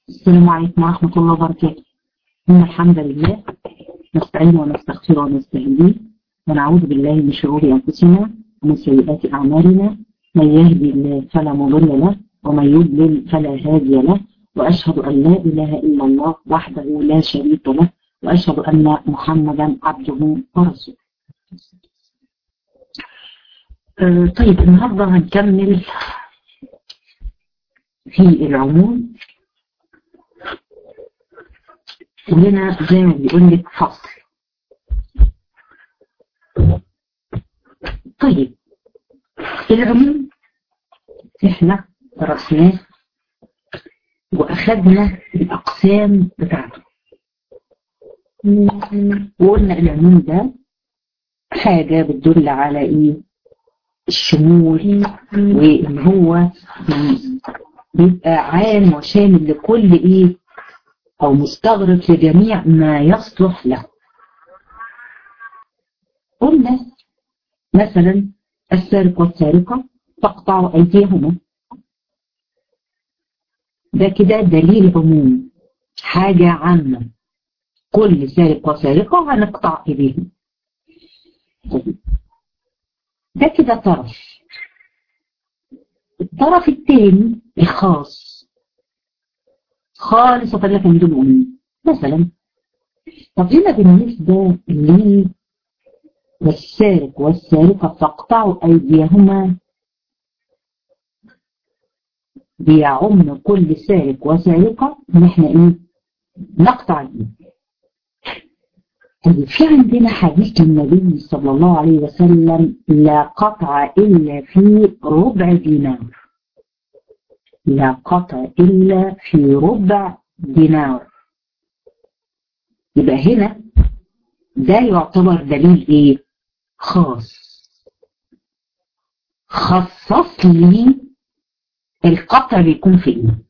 السلام عليكم ورحمة الله وبركاته. إن الحمد لله نستعين ونستغفر ونستهديه ونعوذ بالله من شرور أنفسنا ومن سيئات أعمالنا، من يهدي الله فلا مضل له ومن يضلل فلا هادي له، وأشهد أن لا إله إلا الله وحده لا شريك له، وأشهد أن محمدا عبده ورسوله. طيب النهارده هنكمل في العموم، وهنا زي ما بيقول لك فصل. طيب العموم احنا درسناه واخدنا الاقسام بتاعته، وقلنا العموم ده حاجة بتدل على ايه؟ الشمول، وان هو بيبقى عام وشامل لكل ايه، او مستغرق لجميع ما يصلح له. قلنا مثلا السارق والسارقة فاقطعوا ايديهما، ده كده دليل عموم، حاجة عامة، كل سارق وسارقة هنقطع ايديهم. ده كده طرف. الطرف الثاني الخاص خالص لك من دون عموم. مثلا طب هنا بالنسبة للسارق والسارقة فاقطعوا أيديهما، بيعم كل سارق وسارقة ان احنا ايه؟ نقطع ايديهم. طيب في عندنا حديث النبي صلى الله عليه وسلم: لا قطع إلا في ربع دينار. لا قطع إلا في ربع دينار. يبقى هنا ده يعتبر دليل ايه؟ خاص، خصص لي القطع بيكون في ايه.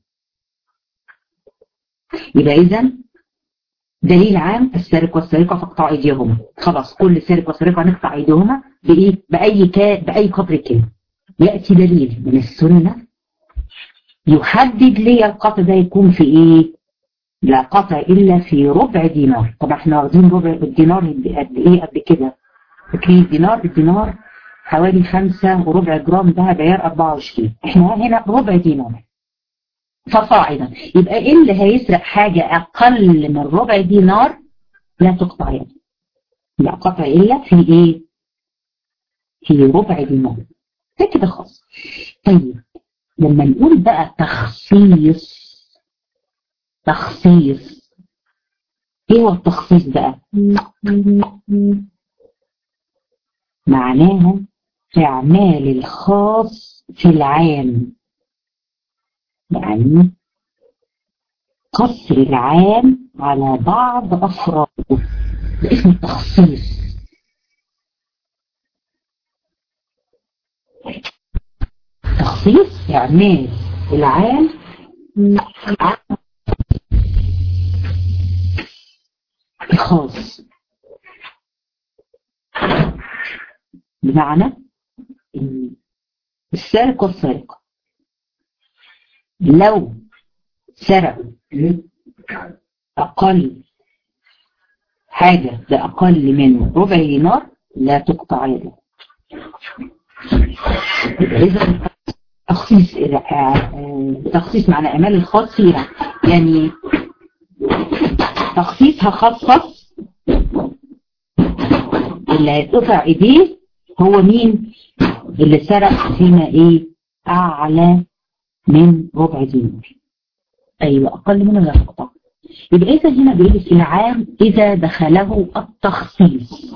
يبقى اذا دليل عام: السارق والسارقة فاقطعوا ايديهما. خلاص كل سارق وسارقة نقطع ايديهما بايه؟ بأي قدر كان. يأتي دليل من السنة يحدد لي القطع ده يكون في ايه؟ لا قطع الا في ربع دينار. طبعا احنا واخدين ربع الدينار قد ايه قبل كده؟ فاكرين الدينار حوالي 5.25 جرام ذهب عيار 24. احنا هنا ربع دينار فصاعدا. يبقى ايه اللي هيسرق حاجة اقل من ربع دينار لا تقطع يده. لا قطع الا في ايه؟ في ربع دينار. ده كده خاص. طيب لما نقول بقى تخصيص، ايه هو التخصيص بقى؟ معناها اعمال الخاص في العام، يعني قصر العام على بعض افراده، ده اسمه التخصيص. تخصيص اعمال العام الخاص، بمعنى ان السارق والسارقة لو سرقوا اقل حاجة بأقل من ربع دينار لا تقطع يده. إذا تخصيص معنى أعمال الخاص فيها، يعني تخصيص هخصص اللي هيتقطع ايديه هو مين؟ اللي سرق فيما ايه؟ أعلى من ربع دينار. أيوة أقل منه لا تقطع. يبقى إذا هنا بيقول في العام إذا دخله التخصيص.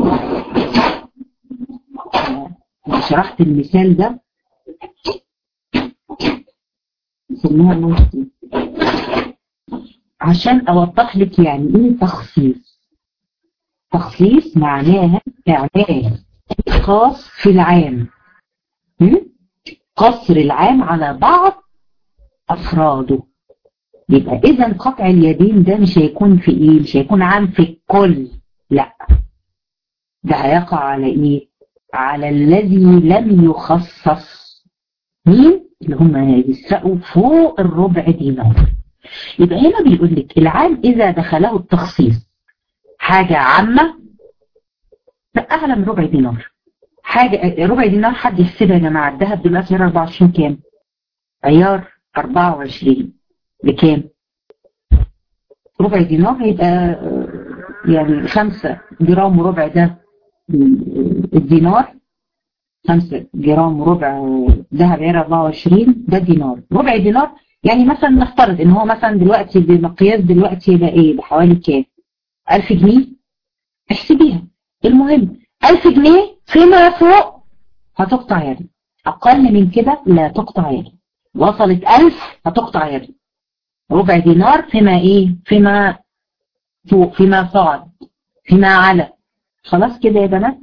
شرحت المثال ده عشان أوضح لك يعني إيه تخصيص. تخصيص معناها إعمال خاص في العام، قصر العام على بعض أفراده. يبقى إذا قطع اليدين ده مش هيكون في إيه؟ مش هيكون عام في الكل، لا، ده هيقع على إيه؟ على الذي لم يخصص. مين؟ اللي هم يسرقوا فوق الربع دينار. يبقى هنا بيقول لك العام إذا دخله التخصيص حاجة عامة لا أعلى من ربع دينار. حاجة ربع دينار حد يحسبها يا جماعة، الذهب دلوقتي عيار 24 كام؟ عيار 24 بكام؟ ربع دينار هيبقى يعني 5 جرام وربع ده الدينار، 5 جرام وربع ذهب عيار 24 ده دينار. ربع دينار يعني مثلا نفترض ان هو مثلا دلوقتي بمقياس دلوقتي يبقى ايه؟ بحوالي كام؟ 1000 جنيه. احسبيها. المهم 1000 جنيه فيما فوق هتقطع يدي، اقل من كده لا تقطع يدي، وصلت 1000 هتقطع يدي. ربع دينار فيما ايه؟ فيما فوق، فيما صعد، فيما على. خلاص كده يا بنات؟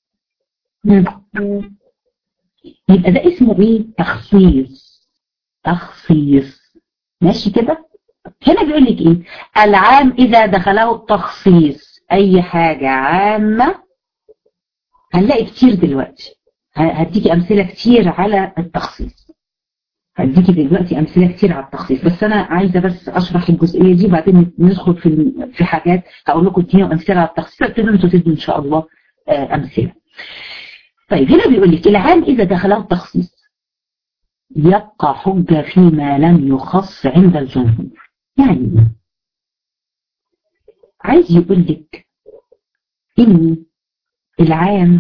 يبقى ده اسمه ايه؟ تخصيص. تخصيص ماشي كده. هنا بيقول لك ايه؟ العام اذا دخله التخصيص، اي حاجة عامة. هنلاقي كتير دلوقتي، هديكي امثلة كتير على التخصيص، هديكي دلوقتي امثلة كتير على التخصيص، بس انا عايزة بس اشرح الجزئية دي وبعدين ندخل في حاجات هقول لكم اديني امثلة على التخصيص، ابتدوا انتوا تدوا ان شاء الله امثلة. طيب هنا بيقول لك العام اذا دخله التخصيص يبقى حجة فيما لم يخص عند الجمهور. يعني عايز يقول لك ان العام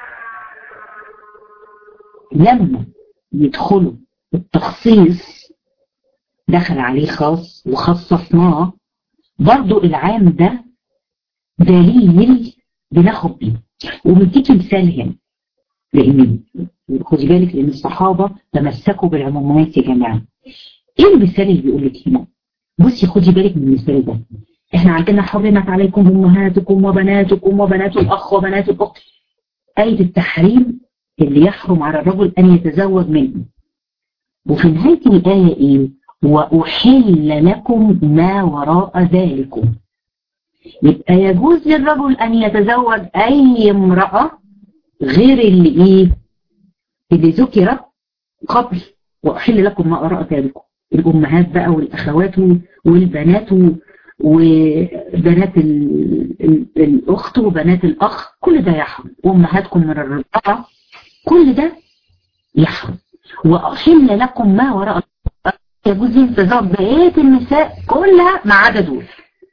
لما يدخلوا التخصيص دخل عليه خاص وخصصناه، برضو العام ده دليل بناخد بيه. ومديكي مثال هنا، لان خدي بالك لان الصحابة تمسكوا بالعمومات يا جماعة. ايه المثال اللي بيقول لك هنا؟ بصي خدي بالك من المثال ده. احنا عندنا حرمت عليكم امهاتكم وبناتكم وبنات الاخ وبنات الاخت. آية التحريم اللي يحرم على الرجل ان يتزوج منه. وفي نهاية الآية ايه؟ وأحل لكم ما وراء ذلكم. يبقى يجوز للرجل ان يتزوج اي امرأة غير اللي ايه؟ اللي ذكرت قبل وأحل لكم ما وراء ذلكم. الأمهات بقى والأخوات والبنات وبنات الأخت وبنات الأخ، كل ده يحرم. وأمهاتكم من الرضاعة كل ده يحرم. وأحل لكم ما وراء يجوز التزوج بقية النساء كلها ما عدا دول.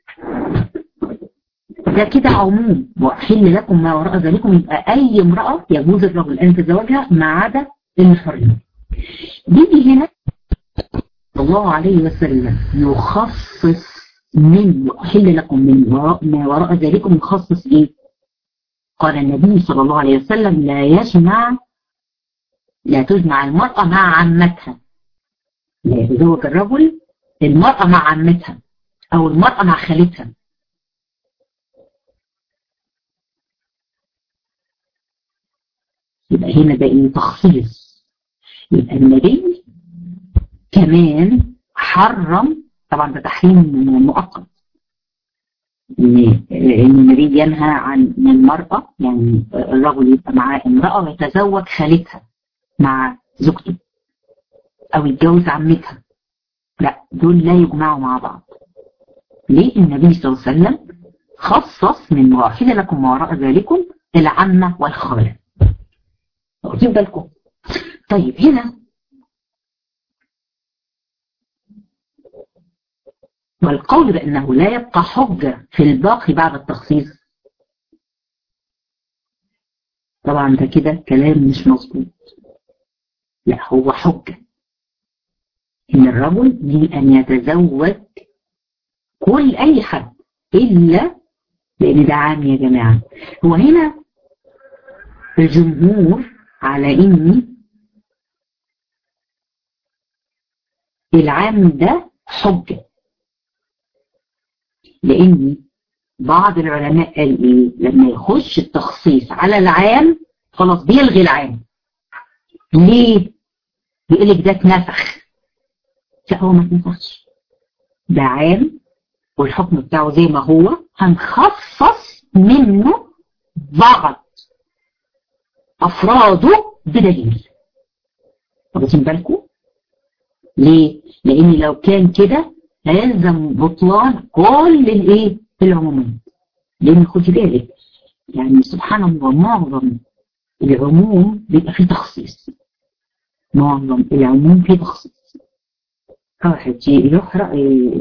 ده كده عموم. وأحل لكم ما وراء ذلكم، يبقى أي امرأة يجوز الرجل أن يتزوجها ما عدا المحرمين. بيجي هنا صلى الله عليه وسلم يخصص من وأحل لكم من وراء ما وراء ذلكم، يخصص ايه؟ قال النبي صلى الله عليه وسلم لا تجمع المرأة مع عمتها. لا يتزوج الرجل المرأة مع عمتها او المرأة مع خالتها. يبقى هنا ده ايه؟ تخصيص. يبقى النبي كمان حرم، طبعا ده تحريم مؤقت، ان النبي ينهى عن المرأة، يعني الرجل يبقى معاه امرأة ويتزوج خالتها مع زوجته او يتجوز عمتها. لا، دول لا يجمعوا مع بعض. ليه؟ النبي صلى الله عليه وسلم خصص من واحدة لكم ما وراء ذلكم العمة والخالة. واخدين بالكم؟ طيب هنا والقول بأنه لا يبقى حجة في الباقي بعد التخصيص، طبعا ده كده كلام مش مظبوط. لا، هو حجة ان الرجل ليه ان يتزوج كل اي حد الا، لان ده عام يا جماعة. هو هنا الجمهور على ان العام ده حجة، لان بعض العلماء قال ايه؟ لما يخش التخصيص على العام خلاص بيلغي العام. ليه؟ بيقول لك ده اتنسخ. لا، هو ما اتنسخش، ده عام والحكم بتاعه زي ما هو، هنخصص منه بعض افراده بدليل. واخدين بالكم؟ ليه؟ لان لو كان كده هيلزم بطلان كل الايه العمومات. لان خدي بالك يعني سبحان الله معظم العموم بيبقى فيه تخصيص، معظم العموم فيه تخصيص. واحد يقرأ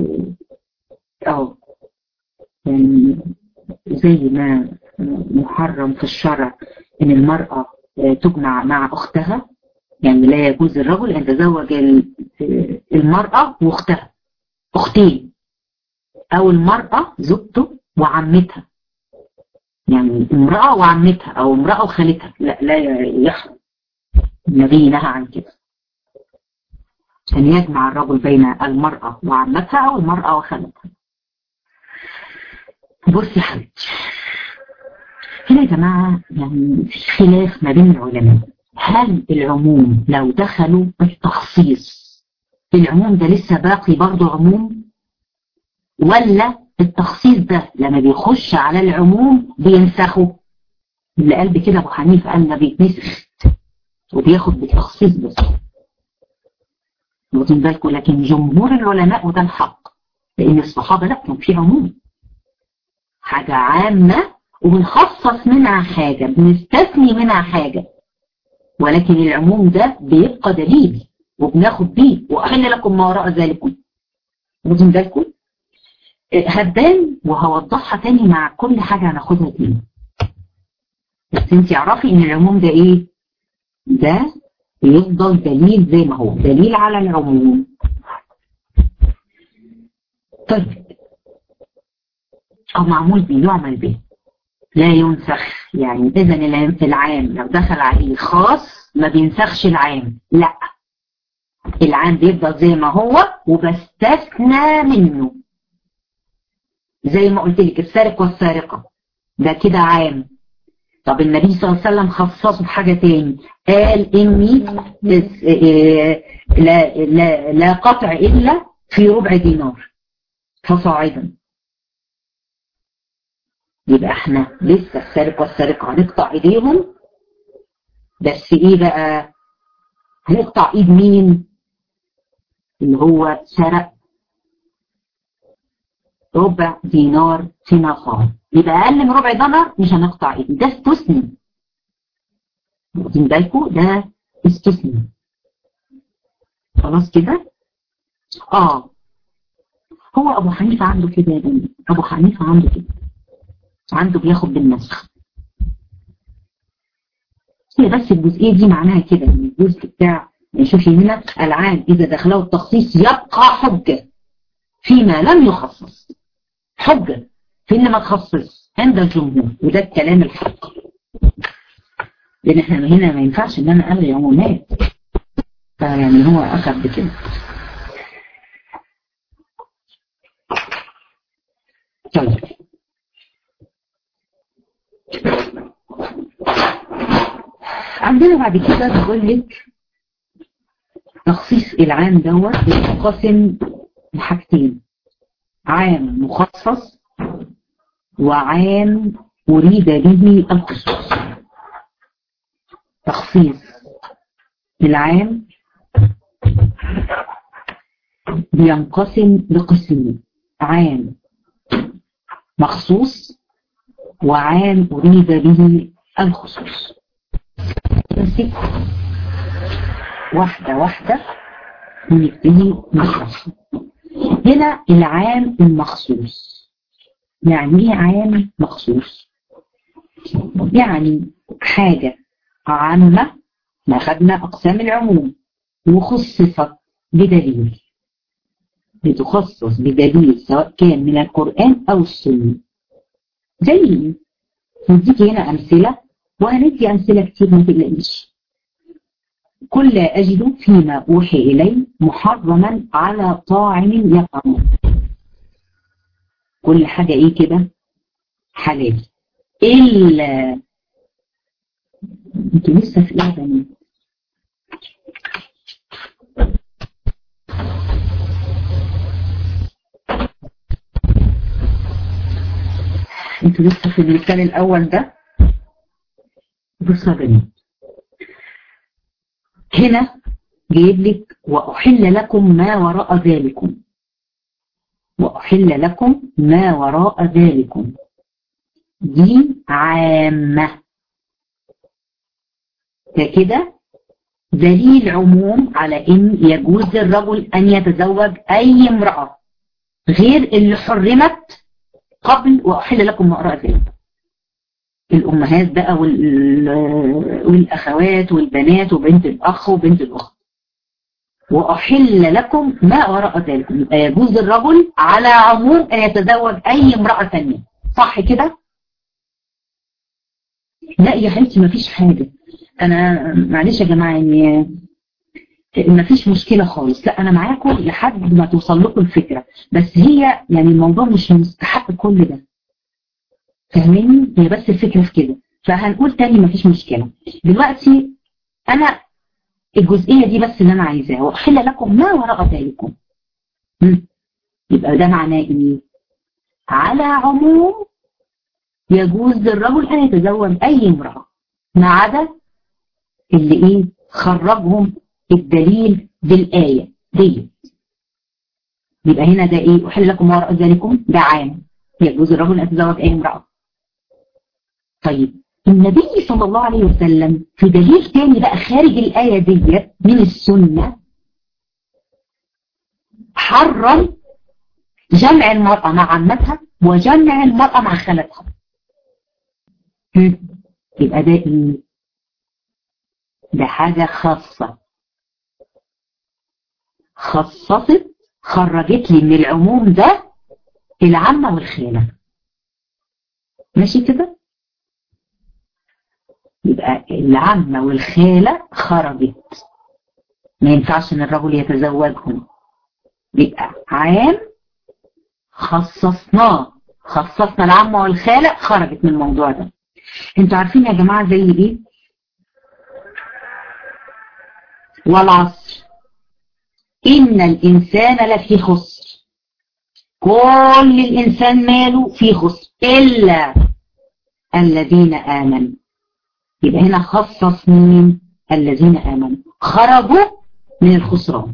يعني زي ما محرم في الشرع ان المرأة تجمع مع اختها، يعني لا يجوز الرجل ان يتزوج المرأة واختها، اختين، او المرأة زوجته وعمتها، يعني امرأة وعمتها او امرأة وخالتها، لا يحرم. النبي نهى عن كده، أن يجمع الرجل بين المرأة وعمتها أو المرأة وخالتها. بصي يا حبيبتي، هنا يا جماعة يعني في خلاف ما بين العلماء، هل العموم لو دخلوا التخصيص العموم ده لسه باقي برضه عموم، ولا التخصيص ده لما بيخش على العموم بينسخه؟ اللي قال بكده أبو حنيفة قال لا بيتنسخ وبياخد بالتخصيص بس، واخدين بالكم. لكن جمهور العلماء وده الحق، لأن الصحابة لا كان في عموم، حاجة عامة وبنخصص منها حاجة، بنستثني منها حاجة، ولكن العموم ده بيبقى دليل وبناخد بيه. وأحل لكم ما وراء ذلكم، واخدين بالكم. هبان وهوضحها تاني مع كل حاجة هناخدها تاني، بس انتي اعرفي ان العموم ده ايه؟ ده بيفضل دليل زي ما هو، دليل على العموم. طيب او معمول به، يعمل به، لا ينسخ. يعني اذا العام لو دخل عليه خاص ما بينسخش العام، لا، العام بيفضل زي ما هو وبستثنى منه. زي ما قلت لك السارق والسارقة ده كده عام، طب النبي صلى الله عليه وسلم خصصه بحاجة تاني، قال اني لا قطع الا في ربع دينار فصاعدا. يبقى احنا لسه السارق والسارقة هنقطع ايديهم، بس ايه بقى؟ هنقطع ايد مين؟ اللي هو سرق ربع دينار فيما صار، يبقى اقل من ربع دينار مش هنقطع ايد، ده استثني، واخدين بالكم؟ ده استثني. خلاص كده. هو ابو حنيفه عنده كده يا بني، ابو حنيفه عنده كده، عنده بياخد بالنسخ. هي بس الجزئيه دي معناها كده ان الجزء بتاع شوفي هنا العام اذا دخله التخصيص يبقى حجه فيما لم يخصص، حجه في ان ما تخصص عند الجمهور، وده الكلام الحق. لان احنا هنا ما ينفعش ان انا الغي عمومات، فيعني هو اخذ بكده. طيب عندنا بعد كده بقول لك تخصيص العام دوت بيتقسم لحاجتين، عام مخصص وعام أريد به الخصوص. تخصيص العام بينقسم لقسمين، عام مخصوص وعام أريد به الخصوص. نمسك واحدة واحدة ونبتدي نشرح. هنا العام المخصوص، يعني ايه عام مخصوص؟ يعني حاجة عامة، ما خدنا أقسام العموم، وخصصت بدليل، بتخصص بدليل سواء كان من القرآن أو السنة. زي نديكي هنا أمثلة، وهندي أمثلة كتير ما تقلقيش. كل لا أجد فيما أوحي إلي محرما على طاعم يطعمه. كل حاجة إيه كده؟ حلال، إلا انتوا لسه في إيه بني؟ انتوا لسه في المثال الأول ده. بصوا يا بني، هنا جايب لك وأحل لكم ما وراء ذلكم. وأحل لكم ما وراء ذلكم. دي عامة، كده دليل عموم على إن يجوز للرجل أن يتزوج أي امرأة غير اللي حرمت قبل وأحل لكم ما وراء ذلك. الأمهات بقى والأخوات والبنات وبنت الأخ وبنت الأخت. وأحل لكم ما وراء ذلك، يجوز للرجل على عموم أن يتزوج أي امرأة ثانية. صح كده؟ لا يا حبيبتي مفيش حاجة. أنا معلش يا جماعة يعني مفيش مشكلة خالص، لا أنا معاكم لحد ما توصل لكم الفكرة، بس هي يعني الموضوع مش مستحق كل ده، فاهميني؟ هي بس الفكرة في كده، فهنقول تاني مفيش مشكلة. دلوقتي أنا الجزئية دي بس اللي أنا عايزاها، وأحل لكم ما وراء ذلكم. يبقى ده معناه إيه؟ على عموم يجوز للرجل أن يتزوج أي امرأة ما عدا اللي إيه؟ خرجهم الدليل بالآية دي. يبقى هنا ده إيه؟ أحل لكم ما وراء ذلكم، ده عام يجوز للرجل أن يتزوج أي امرأة. طيب النبي صلى الله عليه وسلم في دليل تاني بقى خارج الآية دي من السنة حرم جمع المرأة مع عمتها وجمع المرأة مع خالتها. يبقى ده ايه؟ ده حاجة خاصة، خصصت خرجت لي من العموم ده العمة والخالة. ماشي كده؟ يبقى العمة والخالة خرجت، ما ينفعش ان الرجل يتزوجهم. يبقى عام خصصنا العمة والخالة، خرجت من الموضوع ده. انتوا عارفين يا جماعة زي ايه؟ والعصر إن الإنسان لفي خسر، كل الإنسان ماله في خسر إلا الذين آمنوا. يبقى هنا خصص مين؟ الذين آمنوا خرجوا من الخسران.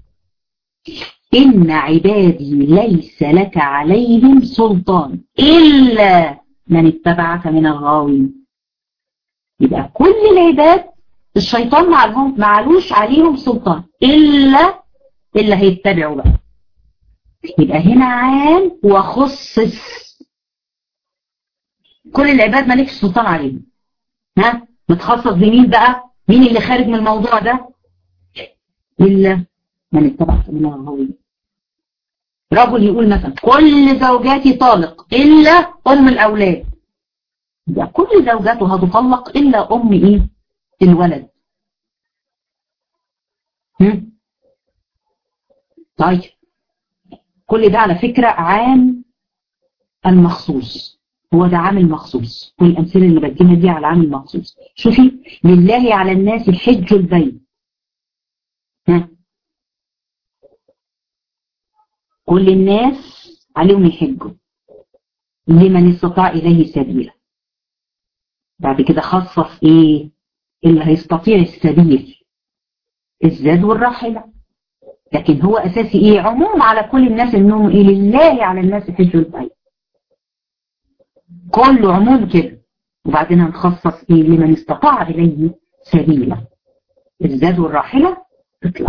إن عبادي ليس لك عليهم سلطان إلا من اتبعك من الغاوين. يبقى كل العباد الشيطان معلوش عليهم سلطان إلا اللي هيتبعوا بقى. يبقى هنا عام وخصص، كل العباد مالكش سلطان عليهم. متخصص بمين بقى؟ مين اللي خارج من الموضوع ده؟ إلا من اتبعك من الغاوين. رجل يقول مثلا كل زوجاتي طالق إلا أم الأولاد، يبقى كل زوجاته هتطلق إلا أم إيه؟ الولد. طيب كل ده على فكرة عام المخصوص، هو ده عام المخصوص، والأمثلة اللي بديها دي على عام المخصوص. شوفي لله على الناس الحج البيت، كل الناس عليهم يحجوا لمن استطاع إليه سبيلا. بعد كده خصص إيه؟ اللي هيستطيع السبيل الزاد والراحلة، لكن هو أساسي إيه؟ عموم على كل الناس، إنهم إيه؟ لله على الناس حج البيت، كله عموم كده. وبعدين هنخصص إيه؟ لمن استطاع إليه سبيلا الزاد والراحلة تطلع.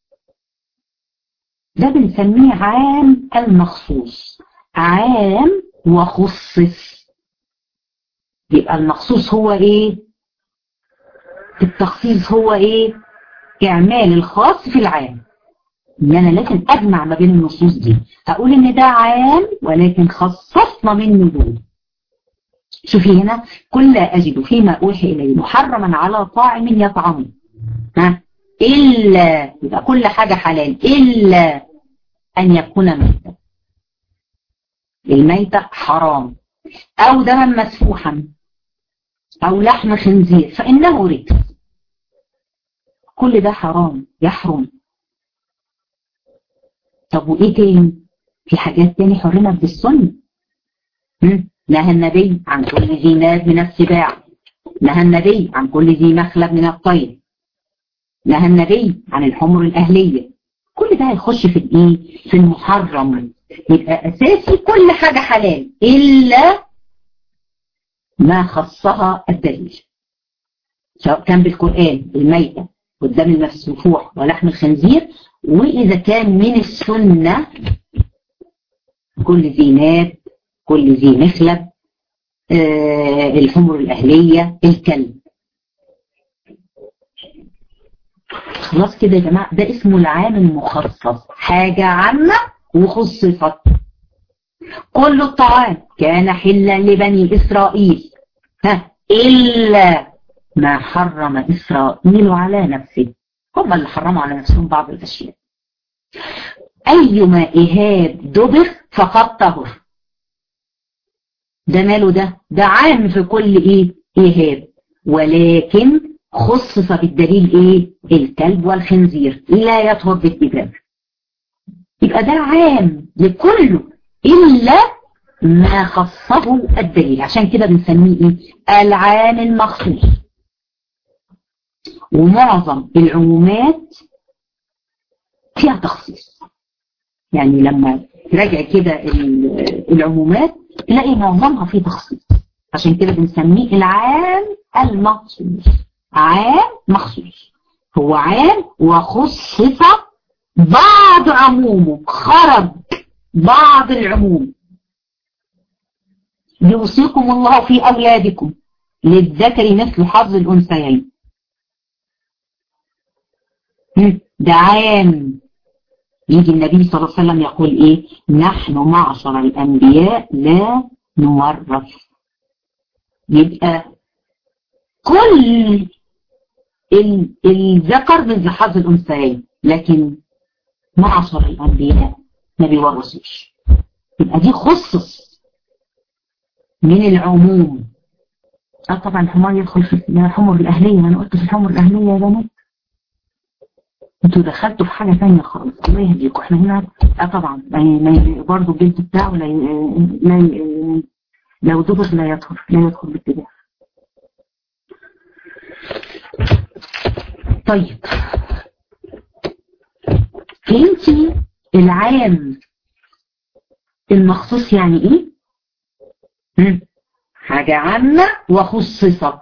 ده بنسميه عام المخصوص، عام وخصص. يبقى المخصوص هو إيه؟ التخصيص هو إيه؟ إعمال الخاص في العام. إن أنا لازم أجمع ما بين النصوص دي، هقول إن ده عام ولكن خصصنا منه دول. شوفي هنا كل لا أجد فيما أوحي إليه محرما على طاعم يطعمه، إلا، يبقى كل حاجة حلال إلا أن يكون ميتا. الميتة حرام، أو دما مسفوحا، أو لحم خنزير فإنه رجس. كل ده حرام يحرم. طب وإيه تاني؟ في حاجات تاني حرمت بالسنة. نهى النبي عن كل ذي ناب من السباع، نهى النبي عن كل ذي مخلب من الطير، نهى النبي عن الحمر الأهلية، كل ده هيخش في الايه؟ في المحرم. يبقى اساسي كل حاجة حلال الا ما خصها الدليل، سواء كان بالقرآن الميتة والدم المسفوح ولحم الخنزير، واذا كان من السنة كل ذي ناب، كل ذي مخلب، الحمر الأهلية، الكلب. خلاص كده يا جماعة، ده اسمه العام المخصص، حاجة عامة وخصصت. كل الطعام كان حلا لبني إسرائيل إلا ما حرم إسرائيل على نفسه، هم اللي حرموا على نفسهم بعض الأشياء. أيما إهاب دبر فقد طهر. ده ماله ده عام في كل ايه؟ إهاب، ولكن خصص بالدليل ايه؟ الكلب والخنزير لا يطهر بالدجاج. يبقى ده عام لكله إلا ما خصه الدليل، عشان كده بنسميه ايه؟ العام المخصوص. ومعظم العمومات فيها تخصيص، يعني لما تراجع كده العمومات تلاقي معظمها فيه تخصيص، عشان كده بنسميه العام المخصوص. عام مخصوص، هو عام وخصص بعض عمومه، خرج بعض العموم. يوصيكم الله في أولادكم للذكر مثل حظ الأنثيين. ده عام. يجي النبي صلى الله عليه وسلم يقول ايه؟ نحن معشر الأنبياء لا نورث. يبقى كل الذكر مثل حظ الأنثيين، لكن معشر الأنبياء ما بيورثوش. يبقى دي خصص من العموم. طبعا الحمار يدخل في الحمر الأهلية، أنا قلت في الحمر الأهلية يا بنات، انتوا دخلتوا في حاجة ثانية خالص. الله يهديكم. احنا هنا طبعا برضه البنت بتاعه لو دبر لا يدخل بالاتجاه. طيب فهمتي العام المخصوص يعني ايه؟ حاجة عامة وخصصت.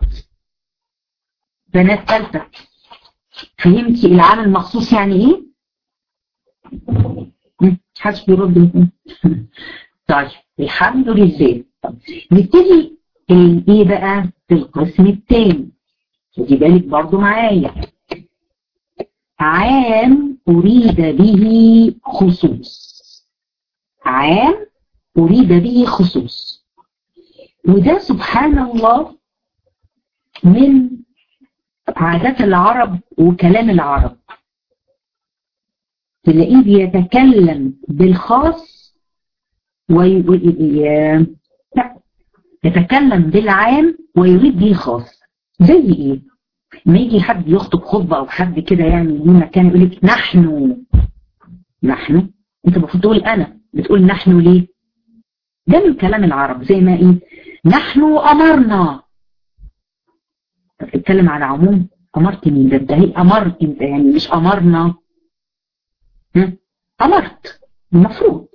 بنات ثالثة، فهمتي العام المخصوص يعني ايه؟ حدش بيرد. طيب الحمد لله. طب نبتدي ايه بقى في القسم الثاني. خدي بالك برضو معايا. عام أريد به خصوص. عام أريد به خصوص، وده سبحان الله من عادات العرب وكلام العرب. تلاقيه بيتكلم بالخاص يتكلم بالعام ويريد به خاص. زي ايه؟ ما يجي حد يخطب خطبة او حد كده يعني ليه مكان يقول لك نحن. انت المفروض تقول انا، بتقول نحن ليه؟ ده من كلام العرب. زي ما ايه؟ نحن امرنا. بتتكلم على عموم. امرت مين؟ ده هي امرت انت، يعني مش امرنا. امرت المفروض.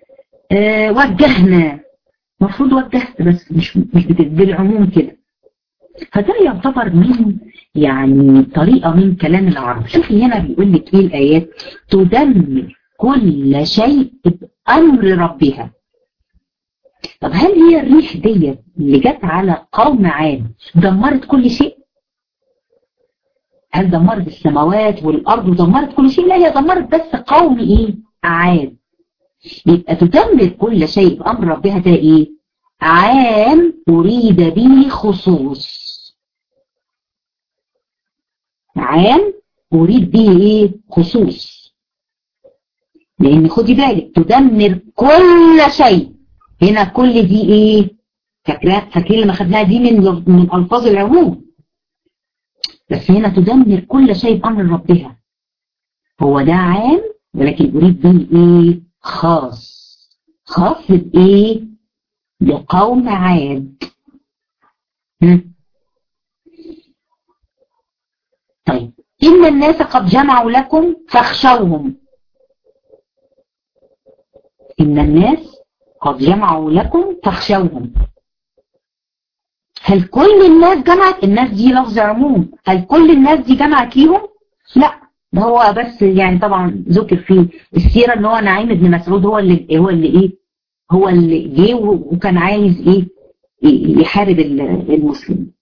وجهنا، المفروض وجهت، بس مش بالعموم كده. فده يعتبر من يعني طريقة من كلام العرب. شوفي هنا بيقول لك ايه الآيات؟ تدمر كل شيء بأمر ربها. طب هل هي الريح دي اللي جت على قوم عاد دمرت كل شيء؟ هل دمرت السماوات والأرض ودمرت كل شيء؟ لا، هي دمرت بس قوم ايه؟ عاد. يبقى تدمر كل شيء بأمر ربها ده ايه؟ عام أريد به خصوص. عام أريد به ايه؟ خصوص. لأن خدي بالك تدمر كل شيء. هنا كل دي ايه؟ فاكرين لما خدناها دي من ألفاظ العموم، بس هنا تدمر كل شيء بأمر ربها. هو ده عام، ولكن أريد به ايه؟ خاص. خاص بإيه؟ بقوم عاد. طيب إن الناس قد جمعوا لكم فاخشوهم. إن الناس قد جمعوا لكم فاخشوهم. هل كل الناس جمعت؟ الناس دي لفظ عموم. هل كل الناس دي جمعت ليهم؟ لا، ده هو بس يعني طبعا ذكر في السيرة ان هو نعيم بن مسعود هو اللي جه وكان عايز ايه يحارب المسلمين.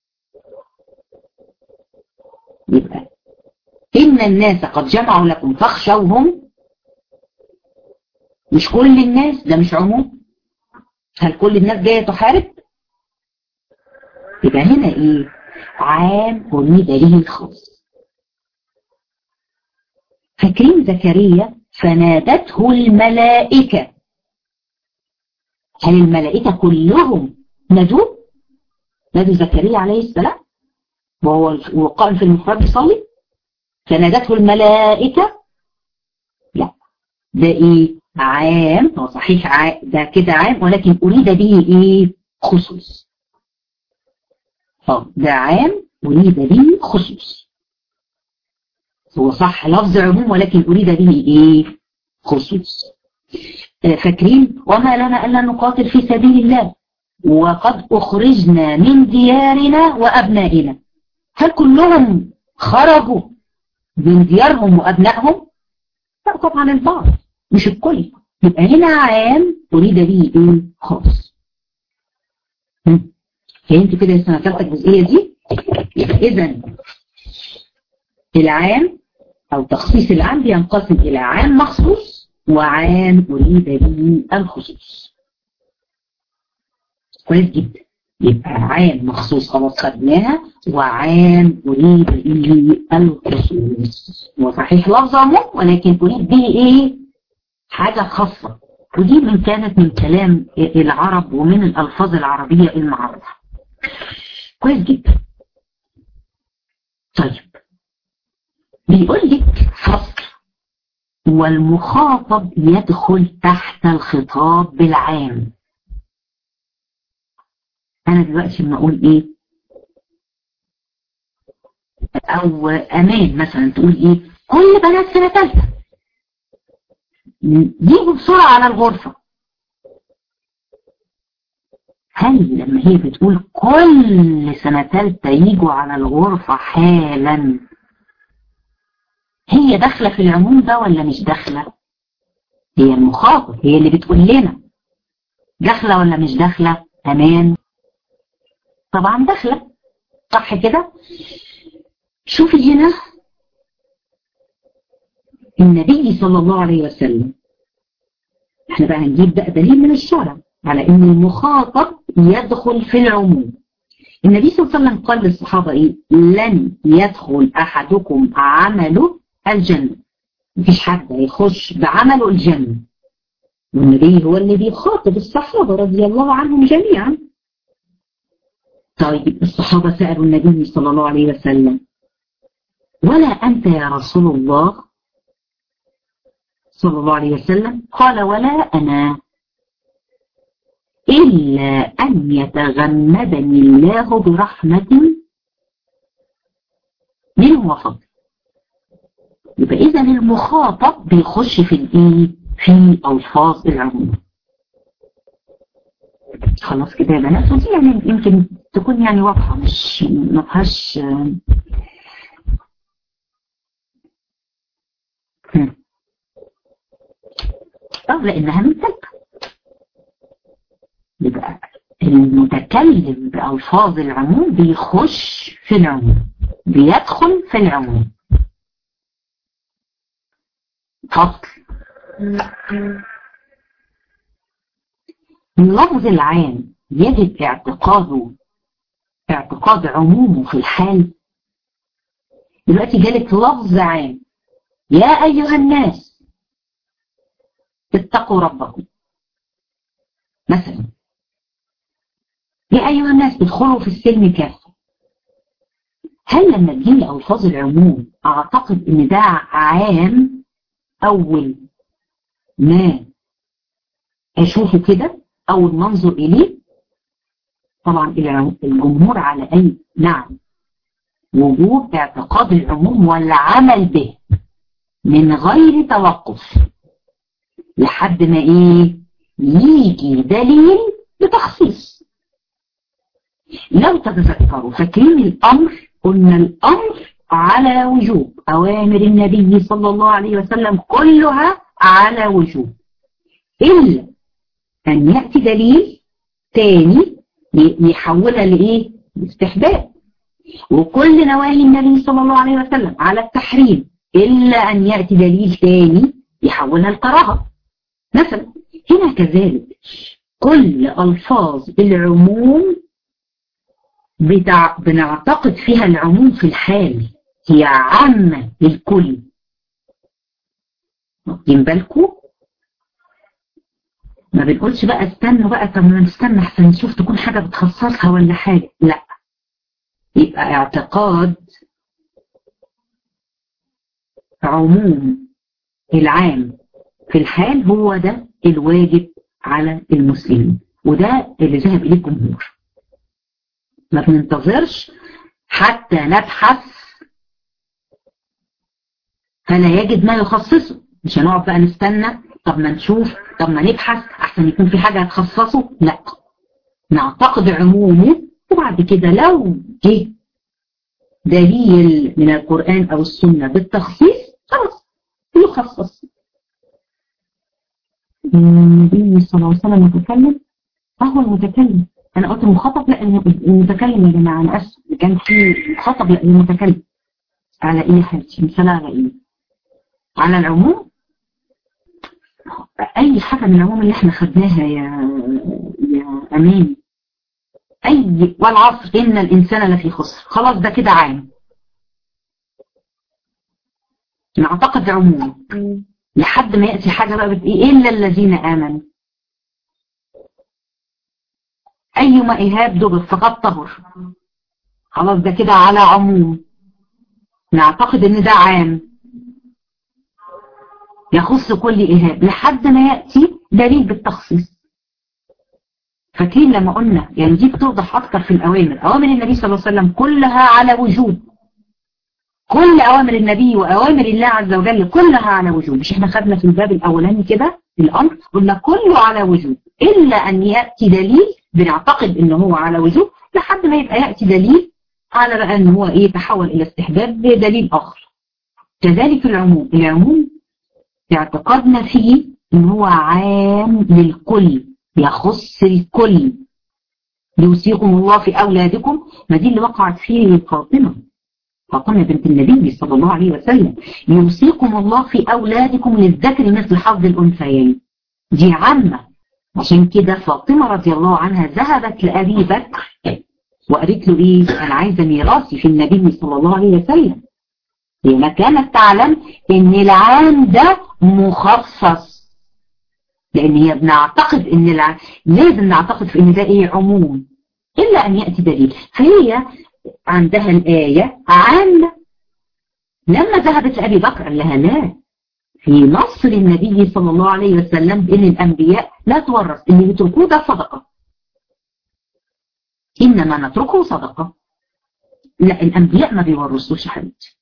يبقى إن الناس قد جمعوا لكم فاخشوهم، مش كل الناس، ده مش عموم. هل كل الناس جاية تحارب؟ يبقى هنا ايه؟ عام أريد به الخاص. فاكرين زكريا فنادته الملائكة؟ هل الملائكة كلهم نادوا زكريا عليه السلام وهو قائم في المحراب يصلي؟ فنادته الملائكة؟ لا، ده ايه؟ عام. هو صحيح ده كده عام، ولكن أريد به ايه؟ خصوص. ده عام أريد به خصوص. هو صح لفظ عموم، ولكن أريد به ايه؟ خصوص. فاكرين وما لنا ألا نقاتل في سبيل الله وقد أخرجنا من ديارنا وأبنائنا؟ هل كلهم خرجوا من ديارهم وأبنائهم؟ لا طبعا البعض، مش الكل. يبقى هنا عام أريد به ايه؟ خاص. فهمت كده يا سنة ثالثة الجزئية دي؟ إذا العام أو تخصيص العام بينقسم إلى عام مخصوص وعام أريد به الخصوص. كويس جدا. يبقى عام مخصوص خلاص خدناها، وعام أريد به الخصوص. وصحيح لفظ عموم، ولكن أريد به إيه؟ حاجة خاصة. ودي كانت من كلام العرب ومن الألفاظ العربية المعروفة. كويس جدا. طيب بيقول لك فصل: والمخاطب يدخل تحت الخطاب بالعام. أنا دلوقتي لما أقول إيه؟ أو أمان مثلا تقول إيه؟ كل بنات سنة ثالثة يجوا بسرعة على الغرفة. هل لما هي بتقول كل سنة ثالثة يجوا على الغرفة حالا، هي داخلة في العموم ده ولا مش داخلة؟ هي المخاطب، هي اللي بتقول لنا داخلة ولا مش داخلة؟ أمان طبعا داخلة، صح كده؟ شوفي هنا النبي صلى الله عليه وسلم، احنا بقى هنجيب بقى دليل من الشرع على ان المخاطب يدخل في العموم. النبي صلى الله عليه وسلم قال للصحابة ايه؟ لن يدخل احدكم عمله الجنة. مفيش حد هيخش بعمله الجنة، والنبي هو اللي بيخاطب الصحابة رضي الله عنهم جميعا. طيب الصحابة سألوا النبي صلى الله عليه وسلم: ولا أنت يا رسول الله صلى الله عليه وسلم؟ قال: ولا أنا، إلا أن يتغمدني الله برحمة منه وفضل. يبقى إذا المخاطب بيخش في الإيه؟ في ألفاظ العموم. خلاص كده يا بنات، ودي يعني يمكن تكون يعني واضحة، مش ما فيهاش لأنها من تلك. يبقى المتكلم بألفاظ العموم بيخش في العموم، بيدخل في العموم. فصل: اللفظ العام يجب اعتقاد عمومه في الحال. دلوقتي جالك لفظ عام: يا أيها الناس اتقوا ربكم مثلا، يا أيها الناس ادخلوا في السلم كافة. هل لما تجيني ألفاظ العموم أعتقد إن ده عام أول ما أشوفه كده، أول ما أنظر إليه؟ طبعا الجمهور على أي نعم، وجوب اعتقاد العموم والعمل به من غير توقف لحد ما إيه؟ يجي دليل بتخصيص. لو تتذكروا فاكرين الأمر، قلنا الأمر على وجوب، أوامر النبي صلى الله عليه وسلم كلها على وجوب، إلا أن يأتي دليل تاني يحولها لإيه؟ لاستحباب. وكل نواهي النبي صلى الله عليه وسلم على التحريم، إلا أن يأتي دليل تاني يحولها الكراهة. مثلا هنا كذلك كل ألفاظ العموم بنعتقد فيها العموم في الحال، هي عامة للكل. واخدين بالكم؟ ما بنقولش بقى استنوا بقى، طب ما نستنى احسن نشوف تكون حاجة بتخصصها ولا حاجة، لا. يبقى اعتقاد عموم العام في الحال هو ده الواجب على المسلمين، وده اللي ذهب إليه الجمهور. ما بننتظرش حتى نبحث فلا يجد ما يخصصه، مش هنقعد بقى نستنى طب ما نشوف طب ما نبحث احسن يكون في حاجة هتخصصه، لا. نعتقد عمومه، وبعد كده لو جه دليل من القرآن او السنة بالتخصيص خلاص يخصص. النبي صلى الله عليه وسلم متكلم، هو المتكلم. انا قلت مخاطب، لا المتكلم يا جماعه، انا اسف كان في مخاطب، لا المتكلم. على ايه يا حبيبتي؟ مثال على ايه؟ على العموم، اي حاجه من العموم اللي احنا خدناها يا امين. اي والعصر ان الانسان لفي خسر، خلاص ده كده عام، نعتقد عموم لحد ما ياتي حاجه بقى الا الذين امنوا. أيما إيهاب دبر فقد طهر، خلاص ده كده على عموم، نعتقد إن ده عام يخص كل إيهاب لحد ما يأتي دليل بالتخصيص. فاكرين لما قلنا يعني دي بتوضح أكتر في الأوامر، أوامر النبي صلى الله عليه وسلم كلها على وجوب، كل أوامر النبي وأوامر الله عز وجل كلها على وجوب. مش احنا خدنا في الباب الأولاني كده الأمر قلنا كله على وجوب، إلا أن يأتي دليل بنعتقد إن هو على وجوب لحد ما يبقى يأتي دليل على بقى إن هو إيه تحول إلى استحباب بدليل آخر. كذلك العموم، العموم اعتقدنا فيه إن هو عام للكل، يخص الكل. يوصيكم الله في أولادكم، ما دي اللي وقعت فيه فاطمة بنت النبي صلى الله عليه وسلم، يوصيكم الله في أولادكم للذكر مثل حظ الأنثيين، دي عامة. عشان كده فاطمة رضي الله عنها ذهبت لأبي بكر وقالت له إيه؟ أنا عايزة ميراثي في النبي صلى الله عليه وسلم. لما كانت تعلم إن العام ده مخصص، لأن هي بنعتقد إن لازم نعتقد في إن ده إيه؟ عموم، إلا أن يأتي دليل. فهي عندها الآية عامة. لما ذهبت لأبي بكر قال لها لا، في نص للنبي صلى الله عليه وسلم إن الأنبياء لا تورث، اللي بيتركوه ده صدقة، إنما نتركه صدقة. لا، الأنبياء ما بيورثوش يا حبيبتي،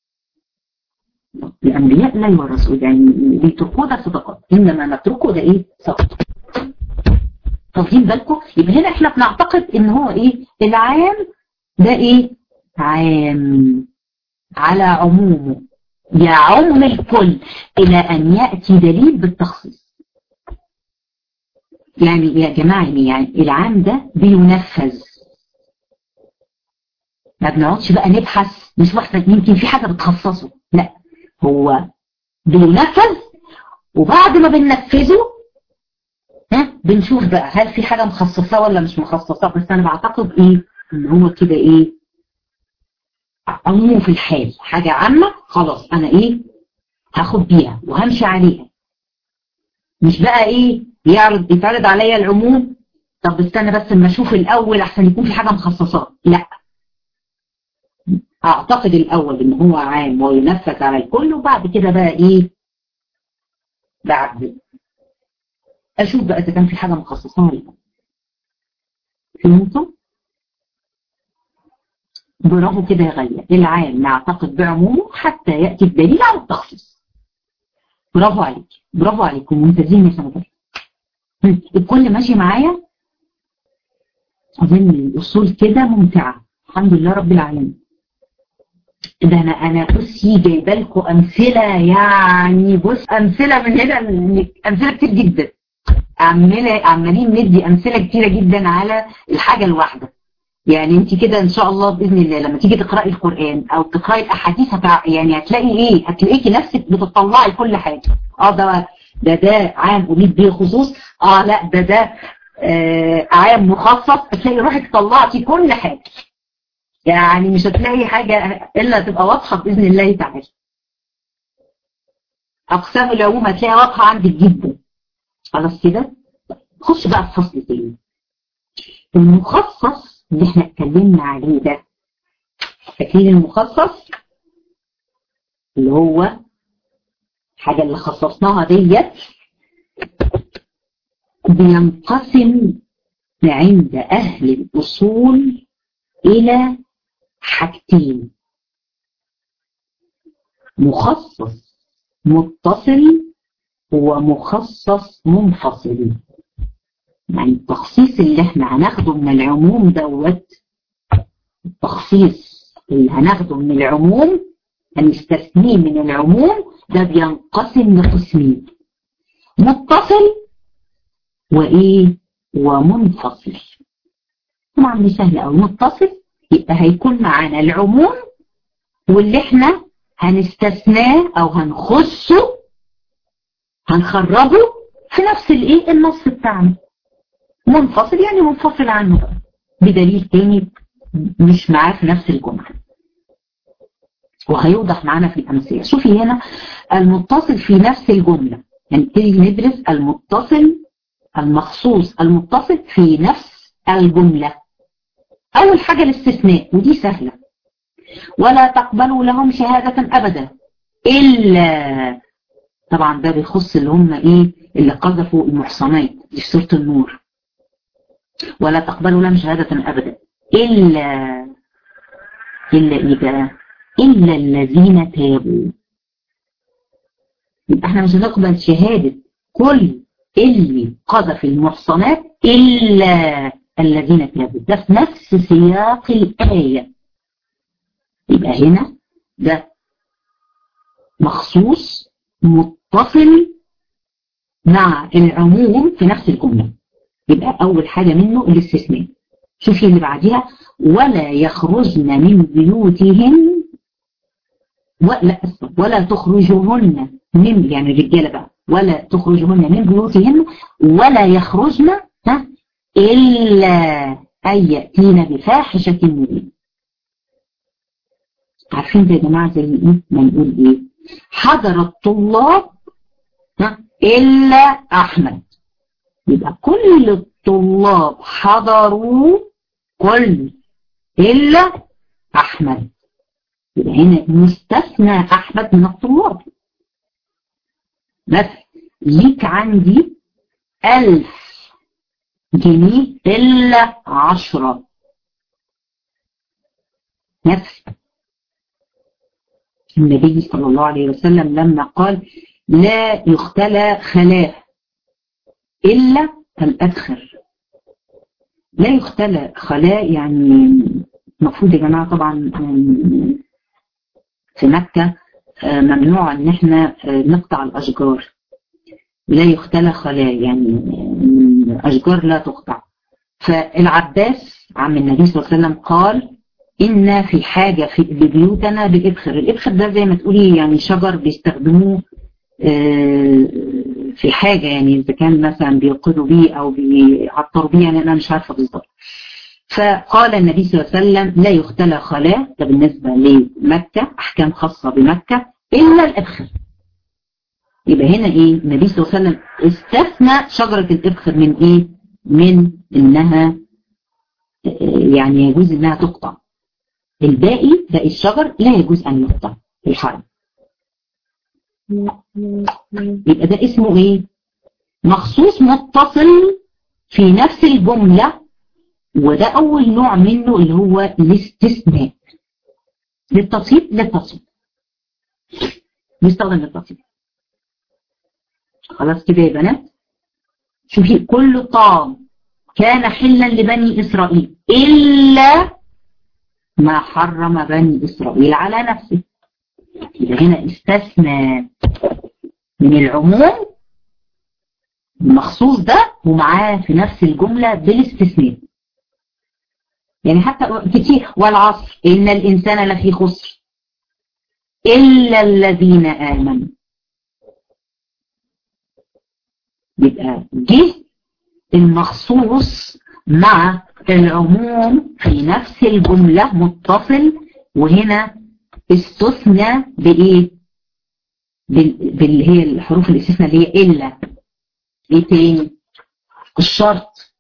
الأنبياء لا يورثوا، يعني بيتركوه ده صدقة، إنما نتركه ده إيه؟ صدقة. واخدين بالكم؟ يبقى هنا إحنا بنعتقد إن هو إيه؟ العام ده إيه؟ عام على عمومه، يعم الكل إلى أن يأتي دليل بالتخصيص. يعني يا جماعة يعني العام ده بينفذ، ما بنقعدش بقى نبحث مش واحدة يمكن في حاجة بتخصصه، لا، هو بينفذ. وبعد ما بننفذه بنشوف بقى هل في حاجة مخصصة ولا مش مخصصة. بس أنا بعتقد إيه؟ إن هو كده إيه؟ عموم في الحال، حاجة عامة خلاص أنا إيه؟ هاخد بيها وهمشي عليها. مش بقى إيه؟ يتعرض عليا العموم، طب استنى بس اما اشوف الأول أحسن يكون في حاجة مخصصات، لا. أعتقد الأول إن هو عام وينفذ على الكل، وبعد كده بقى إيه؟ بعد أشوف بقى إذا كان في حاجة مخصصة ولا لا. فهمتوا؟ برافو كده يا غالية، العام نعتقد بعمومه حتى يأتي الدليل على التخصيص. برافو عليك، برافو عليكم، ممتازين يا سنة. الكل ماشي معايا؟ أظن الأصول كده ممتعة الحمد لله رب العالمين. ده أنا بصي جايبه لكم أمثلة، يعني بص أمثلة من هنا، أمثلة كتير جدا، عمالين ندي أمثلة كتيرة جدا على الحاجة الواحدة. يعني انت كده ان شاء الله باذن الله لما تيجي تقراي القران او تقراي الاحاديث يعني هتلاقي ايه؟ هتلاقيكي نفسك بتطلعي كل حاجه. ده عام اريد به خصوص، لا ده عام مخصص، هتلاقي روحك طلعتي كل حاجه. يعني مش هتلاقي حاجه الا تبقى واضحه باذن الله تعالى. اقسام العموم هتلاقيها واضحه عندك جدا. خلاص كده خش بقى في فصل تاني. المخصص اللي احنا اتكلمنا عليه ده، فاكرين المخصص اللي هو الحاجة اللي خصصناها ديت، بينقسم عند أهل الأصول إلى حاجتين: مخصص متصل ومخصص منفصل. يعني التخصيص اللي احنا هناخده من العموم دوت، التخصيص اللي هناخده من العموم هنستثنيه من العموم، ده بينقسم لقسمين: متصل ومنفصل. طبعا دي سهله قوي. متصل يبقى هيكون معانا العموم واللي احنا هنستثناه او هنخصه هنخرجه في نفس النص بتاعنا. منفصل يعني منفصل عنه بقى بدليل تاني مش معاه في نفس الجمله، وهيوضح معانا في الأمثلة. شوفي هنا المتصل في نفس الجملة، نبتدي ندرس المتصل المخصوص المتصل في نفس الجملة. أول حاجة الاستثناء، ودي سهلة: ولا تقبلوا لهم شهادة أبدا إلا، طبعا ده بيخص اللي هم اللي قذفوا المحصنات دي في سورة النور. ولا تقبلوا لهم شهادة أبدا إلا بقى؟ إلا الذين تابوا. يبقى احنا مش هنقبل شهادة كل اللي قذف المحصنات إلا الذين تابوا. ده في نفس سياق الآية. يبقى هنا ده مخصوص متصل مع العموم في نفس الجملة. يبقى أول حاجة منه الاستثناء. شوفي اللي بعديها: ولا يخرجن من بيوتهن ولا تخرجوهن من، يعني الرجاله بقى، ولا تخرجوهن من بيوتهن ولا يخرجن الا ان ياتين بفاحشه مبينه. عارفين ده يا جماعه زي ما نقول حضر الطلاب الا احمد. يبقى كل الطلاب حضروا، كل الا احمد. يبقى هنا مستثنى احمد من الطلاب. بس ليك عندي 1000 جنيه الا 10. نفس النبي صلى الله عليه وسلم لما قال: لا يختلى خلاه الا الادخر. لا يختلى خلاه يعني المفروض يا جماعه طبعا في مكة ممنوع ان احنا نقطع الاشجار. لا يختلى خلاه يعني الاشجار لا تقطع. فالعباس عم النبي صلى الله عليه وسلم قال: إن في حاجة في بيوتنا بالإبخر. الإبخر ده زي ما تقولي يعني شجر بيستخدموه في حاجة، يعني إذا كان مثلا بيوقدوا بيه أو بيعطروا بيه، يعني أنا مش عارفة بالظبط. فقال النبي صلى الله عليه وسلم: لا يختلى خلاه، ده بالنسبة لمكة، أحكام خاصة بمكة، إلا الإبخر. يبقى هنا النبي صلى الله عليه وسلم استثنى شجرة الإبخر من من إنها يعني يجوز إنها تقطع. الباقي باقي الشجر لا يجوز أن يقطع في الحرم. يبقى ده اسمه مخصوص متصل في نفس الجملة، وده أول نوع منه اللي هو الاستثناء. للتصحيح نستخدم للتصحيح. خلاص كده يا بنات. شوفي كل طعام كان حلا لبني إسرائيل إلا ما حرم بني إسرائيل على نفسه. يبقى هنا استثنى من العموم المخصوص ده ومعاه في نفس الجملة بالاستثناء. يعني حتى كتير والعصر إن الإنسان لفي خسر إلا الذين آمنوا. يبقى جه المخصوص مع العموم في نفس الجملة متصل، وهنا استثنى بإيه؟ باللي هي الحروف الاستثناء اللي هي إلا. إيه تاني؟ الشرط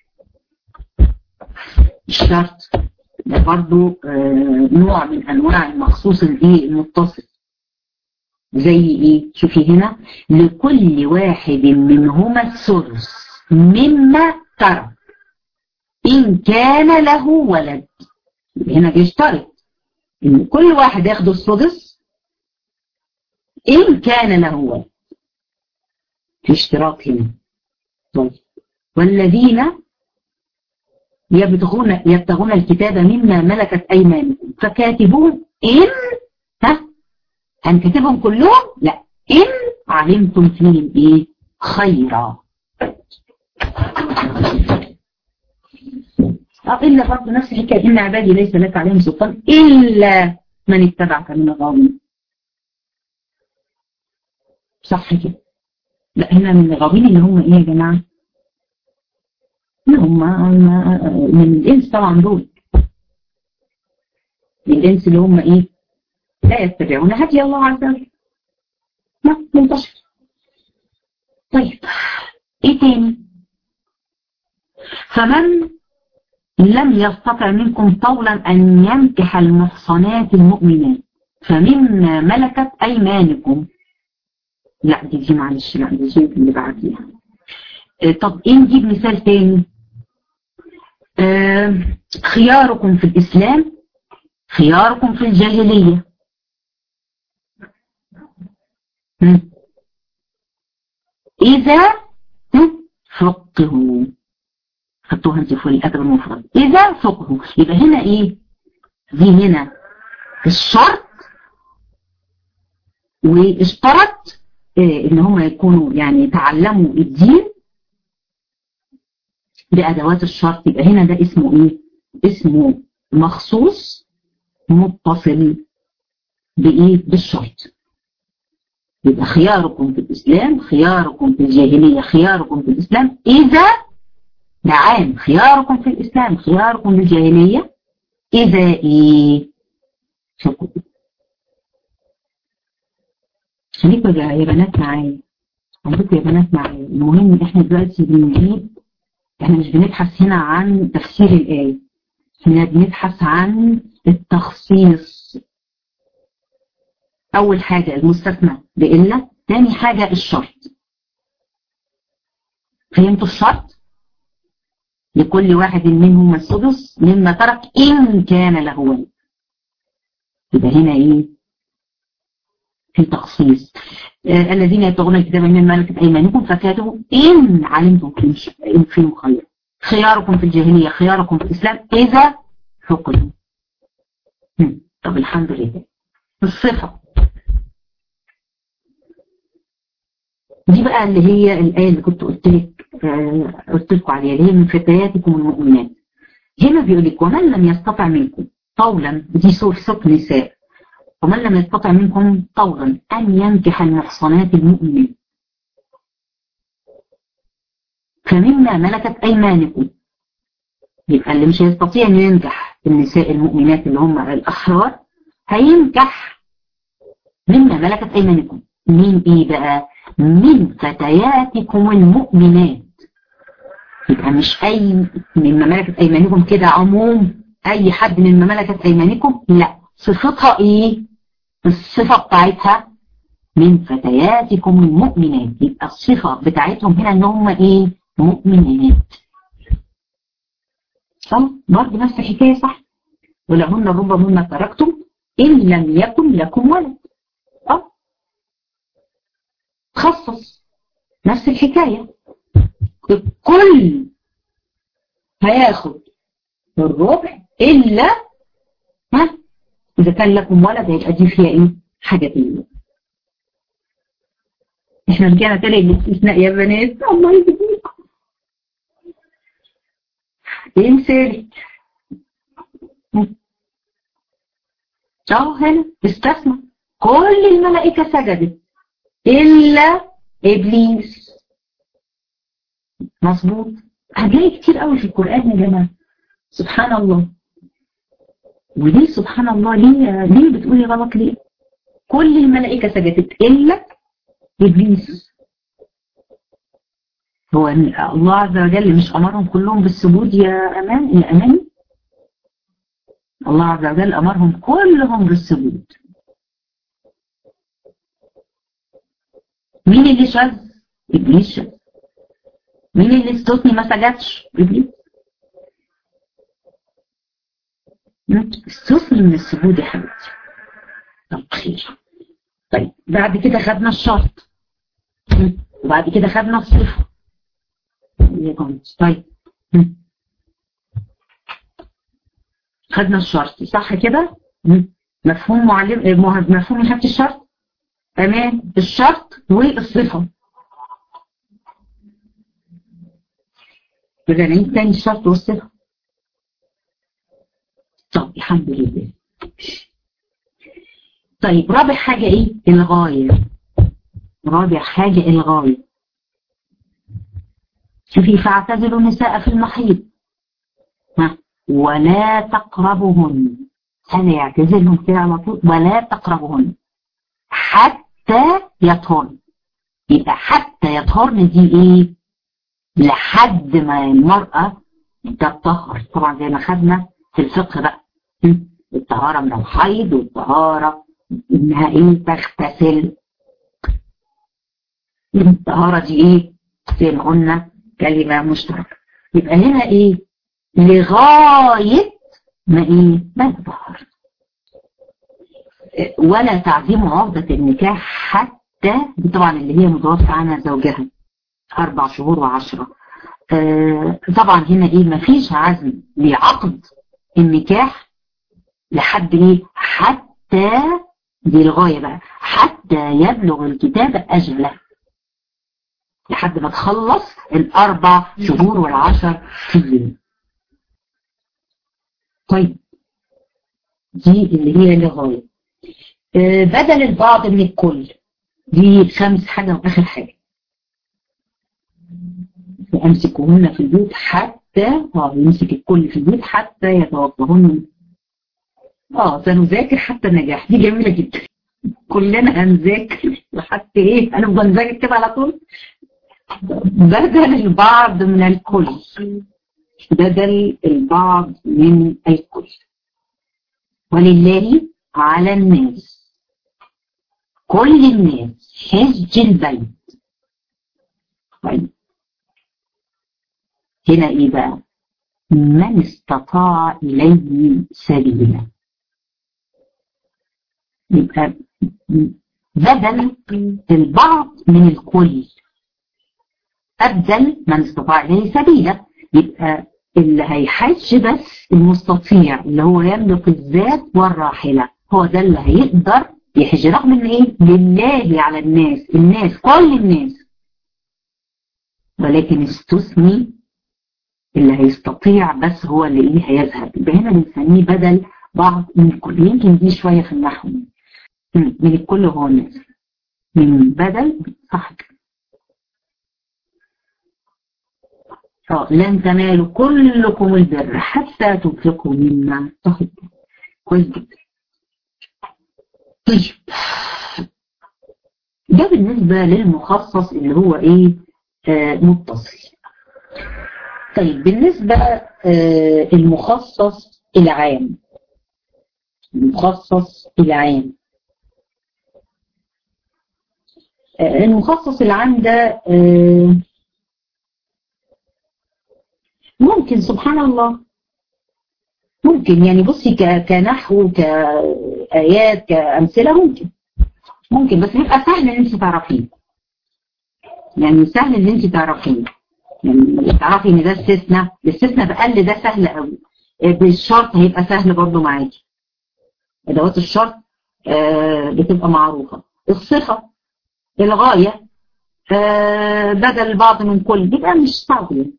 ده برضو نوع من أنواع المخصوص المتصل. زي إيه؟ شوفي هنا لكل واحد منهما السدس مما ترك إن كان له ولد. هنا بيشترط إن كل واحد ياخد السدس إن كان له ولد. في اشتراط هنا. طيب والذين يبتغون الكتاب مما ملكت أيمانكم فكاتبوهم إن هنكتبهم كلهم؟ لا، إن علمتم فيهم إيه؟ خيرا. إلا برضه نفس الحكاية إن عبادي ليس لك عليهم سلطان إلا من اتبعك من الغاوين. صح كده؟ لا هنا من الغاوين اللي هم إيه يا جماعة؟ هم من الإنس طبعا دول. من الإنس اللي هم إيه؟ لا يتبعون هدي الله عز وجل. ما منتشر. طيب إيه تاني؟ فمن لم يستطع منكم طولا أن ينكح المحصنات المؤمنات فمما ملكت أيمانكم. لا دي معلش، لا دي اللي بعديها. طب إيه نجيب مثال تاني؟ خياركم في الإسلام خياركم في الجاهلية. إذا فقهوا. خدتوها انت في الأدب المفرد. إذا فقهوا. يبقى هنا إيه؟ دي هنا الشرط واشترط إن هم يكونوا يعني تعلموا الدين بأدوات الشرط. يبقى هنا ده اسمه إيه؟ اسمه مخصوص متصل بإيه؟ بالشرط. يبقى خياركم في الإسلام خياركم في الجاهلية خياركم في الإسلام إذا نعم خياركم في الإسلام خياركم في الجاهلية إذا إيه؟ شكرا. خليكوا يا بنات معايا، عندكم يا بنات معايا. المهم إحنا دلوقتي بنجيب، إحنا مش بنبحث هنا عن تفسير الآية، احنا بنبحث عن التخصيص. أول حاجة المستثنى بإلا، ثاني حاجة الشرط. فهمتوا الشرط؟ لكل واحد منهم السدس مما ترك إن كان له ولد. يبقى هنا إيه؟ في تخصيص. الذين يبتغون الكتاب مما ملكت أيمانكم فكاتبوا إن علمتم فيهم خير. خياركم في الجاهلية خياركم في الإسلام إذا فقهوا. طب الحمد لله. الصفة دي بقى اللي هي الآية اللي كنت قلت لكم عليها اللي هي من فتياتكم المؤمنات. هنا بيقول لك ومن لم يستطع منكم طولا، دي سورة نساء، ومن لم يستطع منكم طولا أن ينكح المحصنات المؤمنات فمما ملكت أيمانكم. يبقى اللي مش هيستطيع أن ينكح النساء المؤمنات اللي هم الأحرار هينكح مما ملكت أيمانكم. مين إيه بقى؟ من فتياتكم المؤمنات. يبقى مش أي مما ملكت أيمانكم كده عموم أي حد مما ملكت أيمانكم، لا، صفتها إيه؟ الصفة بتاعتها من فتياتكم المؤمنات. يبقى الصفة بتاعتهم هنا ان هم ايه؟ مؤمنات. صح؟ برضه نفس الحكاية صح؟ ولهن الربع مما تركتم إن لم يكن لكم ولد. خصص نفس الحكاية. الكل هياخد الربع إلا إذا كان لكم ولد هيبقى دي فيها إيه؟ حاجة تانية. إحنا رجعنا تاني الاستثناء يا بنات، الله يهديكم. ينسل هنا استثنى كل الملائكة سجدت إلا إبليس. مظبوط. هتلاقي كتير قوي في القرآن يا جماعة، سبحان الله. وليه سبحان الله؟ ليه بتقولي غلط ليه؟ كل الملائكة سجدت إلا إبليس. هو الله عز وجل مش أمرهم كلهم بالسجود يا أماني؟ الله عز وجل أمرهم كلهم بالسجود. مين اللي شاذ؟ إبليس شاذ. مين اللي استثني ما سجدش؟ إبليس. استثني من السجود يا حبيبتي. طب خير. طيب بعد كده خدنا الشرط، وبعد كده خدنا الصفة. طيب خدنا الشرط صح كده؟ مفهوم مفهوم يا الشرط؟ تمام. الشرط والصفة. يبقى نعيد تاني الشرط والصفة. طب الحمد لله. طيب رابع حاجة ايه؟ الغاية. رابع حاجة الغاية. شوفي فاعتزلوا النساء في المحيض ولا تقربهن. هل يعتزلهم كده على طول؟ ولا تقربهن حتى يطهرن. يبقى حتى يطهرن دي ايه؟ لحد ما المرأة تطهر. طبعا زي ما خدنا في الفقه بقى، الطهارة من الحيض والطهارة انها ايه؟ تغتسل. الطهارة دي ايه؟ زي ما قلنا كلمة مشتركة. يبقى هنا ايه؟ لغاية ما ايه؟ ما تطهر. ولا تعزيم عقدة النكاح حتى، دي طبعا اللي هي متوفى عنها زوجها 4 شهور و10. طبعا هنا ايه؟ مفيش عزم لعقد النكاح لحد ايه؟ حتى، دي الغاية بقى، حتى يبلغ الكتاب أجله، لحد ما تخلص 4 شهور و10 سنين. طيب دي اللي هي الغاية. بدل البعض من الكل، دي 5 حاجة وآخر حاجة. وأمسكوهن في البيوت حتى يمسك الكل في البيت حتى يتوفاهن. سنذاكر حتى النجاح، دي جميلة جدا. كلنا هنذاكر لحتى ايه؟ هنفضل نذاكر كده على طول. بدل البعض من الكل. بدل البعض من الكل. ولله على الناس، كل الناس، حج البيت. طيب هنا ايه بقى؟ من استطاع إليه سبيلا. يبقى بدل البعض من الكل، أبدل من استطاع إليه سبيلا. يبقى اللي هيحج بس المستطيع، اللي هو يملك الذات والراحلة، هو ده اللي هيقدر يحج. رغم ان ايه؟ لله على الناس، الناس كل الناس، ولكن استثني اللي هيستطيع بس هو اللي ايه؟ هيذهب. يبقى هنا بنسميه بدل بعض من الكل. يمكن دي شوية في النحو، من الكل هو الناس، من بدل صح كده. لن تنالوا كلكم البر حتى تنفقوا مما تحبون. كويس جدا. طيب ده بالنسبة للمخصص اللي هو ايه؟ متصل. طيب بالنسبة المخصص العام. المخصص العام. المخصص العام ده ممكن سبحان الله، ممكن يعني بصي كنحو كآيات كأمثلة، ممكن بس بيبقى سهل ان انت تعرفيه، يعني سهل ان انت تعرفيه. يعني تعرفي ان ده الاستثناء بقل ده سهل قوي، بالشرط هيبقى سهل برضو معاكي. ادوات الشرط بتبقى معروفة. الصفة، الغاية، بدل بعض من كل، بيبقى مش صعب يعني.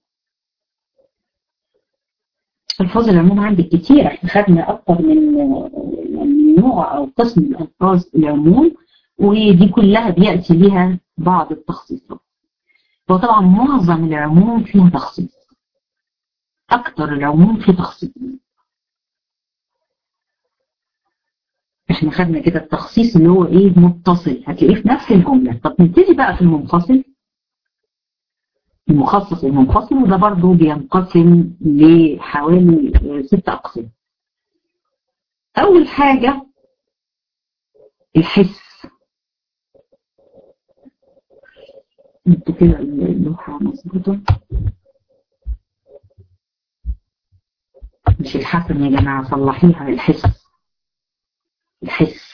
الفاظ العموم عندك كتير، احنا خدنا اكتر من نوع او قسم من الفاظ العموم، ودي كلها بيأتي لها بعض التخصيصات. وطبعا معظم العموم فيها تخصيص، اكتر العموم فيه تخصيص. احنا خدنا كده التخصيص اللي هو ايه؟ متصل، هتلاقيه في نفس الجملة. طب نبتدي بقى في المنفصل، المخصص والمنفصل، وده برضو بينقسم لحوالي 6 أقسام. أول حاجة الحس. انتوا كده اللوحة مظبوطة؟ مش الحسن يا جماعة، صلحيها. الحس، الحس.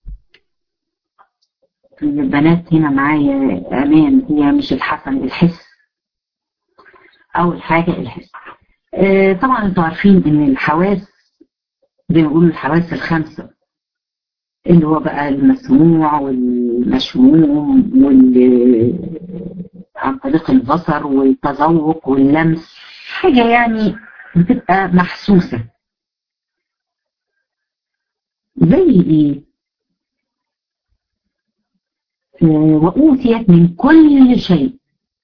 البنات هنا معايا أمان، هي مش الحسن، الحس. أول حاجة الحس. طبعا انتوا عارفين ان الحواس زي ما بيقولوا الحواس الخمسة، اللي هو بقى المسموع والمشموم عن طريق البصر والتذوق واللمس، حاجة يعني بتبقى محسوسة. زي ايه؟ وأوتيت من كل شيء،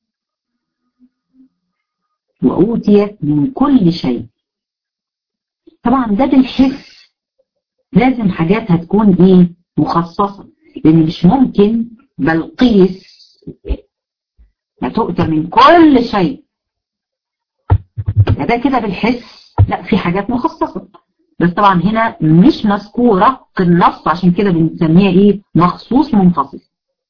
وأوتيت من كل شيء. طبعا ده بالحس، لازم حاجات هتكون ايه؟ مخصصة، لان مش ممكن بلقيس هتؤتى من كل شيء. ده كده بالحس، لا، في حاجات مخصصة، بس طبعا هنا مش مذكورة في النص، عشان كده بنسميها ايه؟ مخصوص منفصل.